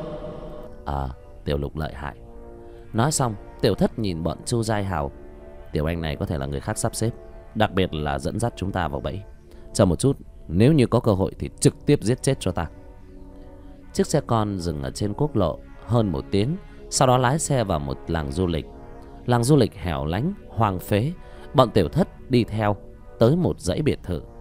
Tiểu Lục lợi hại. Nói xong, Tiểu Thất nhìn bọn Chu Giai Hào: Tiểu Anh này có thể là người khác sắp xếp, đặc biệt là dẫn dắt chúng ta vào bẫy. Chờ một chút, nếu như có cơ hội thì trực tiếp giết chết cho ta. Chiếc xe con dừng ở trên quốc lộ hơn 1 tiếng, sau đó lái xe vào một làng du lịch. Làng du lịch hẻo lánh, hoang phế. Bọn Tiểu Thất đi theo tới một dãy biệt thự.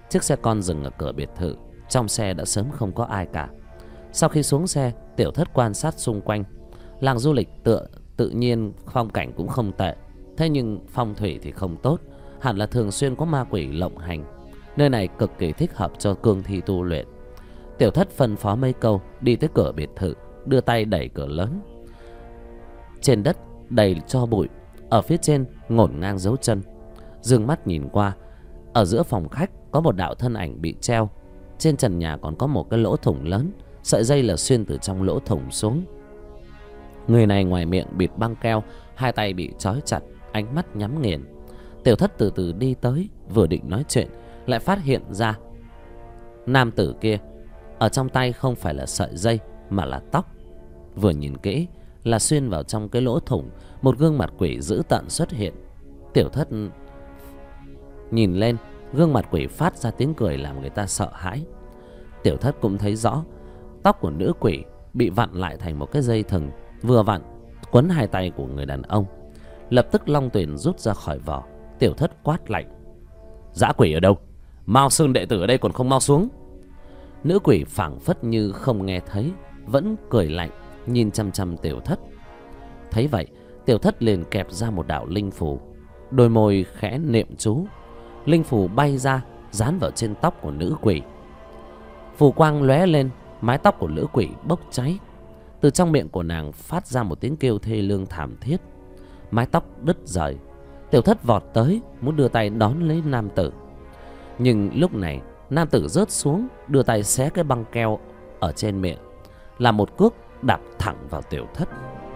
Chiếc xe con dừng ở cửa biệt thự. Trong xe đã sớm không có ai cả. Sau khi xuống xe, Tiểu Thất quan sát xung quanh. Làng du lịch tự nhiên phong cảnh cũng không tệ, thế nhưng phong thủy thì không tốt, hẳn là thường xuyên có ma quỷ lộng hành. Nơi này cực kỳ thích hợp cho cương thi tu luyện. Tiểu Thất phân phó mấy câu, đi tới cửa biệt thự, đưa tay đẩy cửa lớn. Trên đất đầy tro bụi, ở phía trên ngổn ngang dấu chân. Dương mắt nhìn qua, ở giữa phòng khách có một đạo thân ảnh bị treo. Trên trần nhà còn có một cái lỗ thủng lớn, sợi dây là xuyên từ trong lỗ thủng xuống. Người này ngoài miệng bịt băng keo, hai tay bị trói chặt, ánh mắt nhắm nghiền. Tiểu Thất từ từ đi tới, vừa định nói chuyện lại phát hiện ra nam tử kia ở trong tay không phải là sợi dây mà là tóc. Vừa nhìn kỹ là xuyên vào trong cái lỗ thủng, một gương mặt quỷ dữ tợn xuất hiện. Tiểu Thất nhìn lên, gương mặt quỷ phát ra tiếng cười làm người ta sợ hãi. Tiểu Thất cũng thấy rõ tóc của nữ quỷ bị vặn lại thành một cái dây thừng, vừa vặn quấn hai tay của người đàn ông. Lập tức long tuyển rút ra khỏi vỏ. Tiểu Thất quát lạnh: dã quỷ ở đâu? Mao Sơn đệ tử ở đây còn không mau xuống. Nữ quỷ phảng phất như không nghe thấy, vẫn cười lạnh nhìn chăm chăm Tiểu Thất. Thấy vậy, Tiểu Thất liền kẹp ra một đạo linh phù, đôi môi khẽ niệm chú. Linh phù bay ra dán vào trên tóc của nữ quỷ. Phù quang lóe lên, mái tóc của nữ quỷ bốc cháy. Từ trong miệng của nàng phát ra một tiếng kêu thê lương thảm thiết. Mái tóc đứt rời. Tiểu Thất vọt tới muốn đưa tay đón lấy nam tử, nhưng lúc này nam tử rớt xuống, đưa tay xé cái băng keo ở trên miệng, là một cước đạp thẳng vào Tiểu Thất.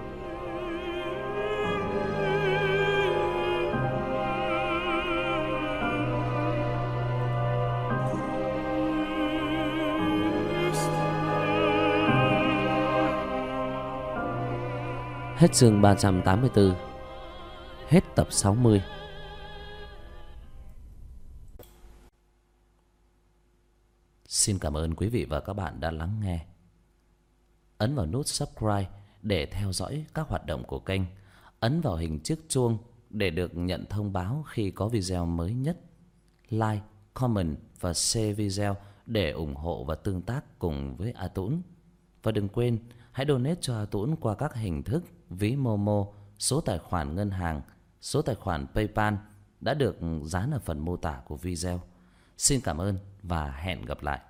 Hết chương 384. Hết tập 60. Xin cảm ơn quý vị và các bạn đã lắng nghe. Ấn vào nút subscribe để theo dõi các hoạt động của kênh. Ấn vào hình chiếc chuông để được nhận thông báo khi có video mới nhất. Like, comment và share video để ủng hộ và tương tác cùng với A Tũng. Và đừng quên hãy donate cho A Tũng qua các hình thức ví Momo, số tài khoản ngân hàng, số tài khoản PayPal đã được dán ở phần mô tả của video. Xin cảm ơn và hẹn gặp lại.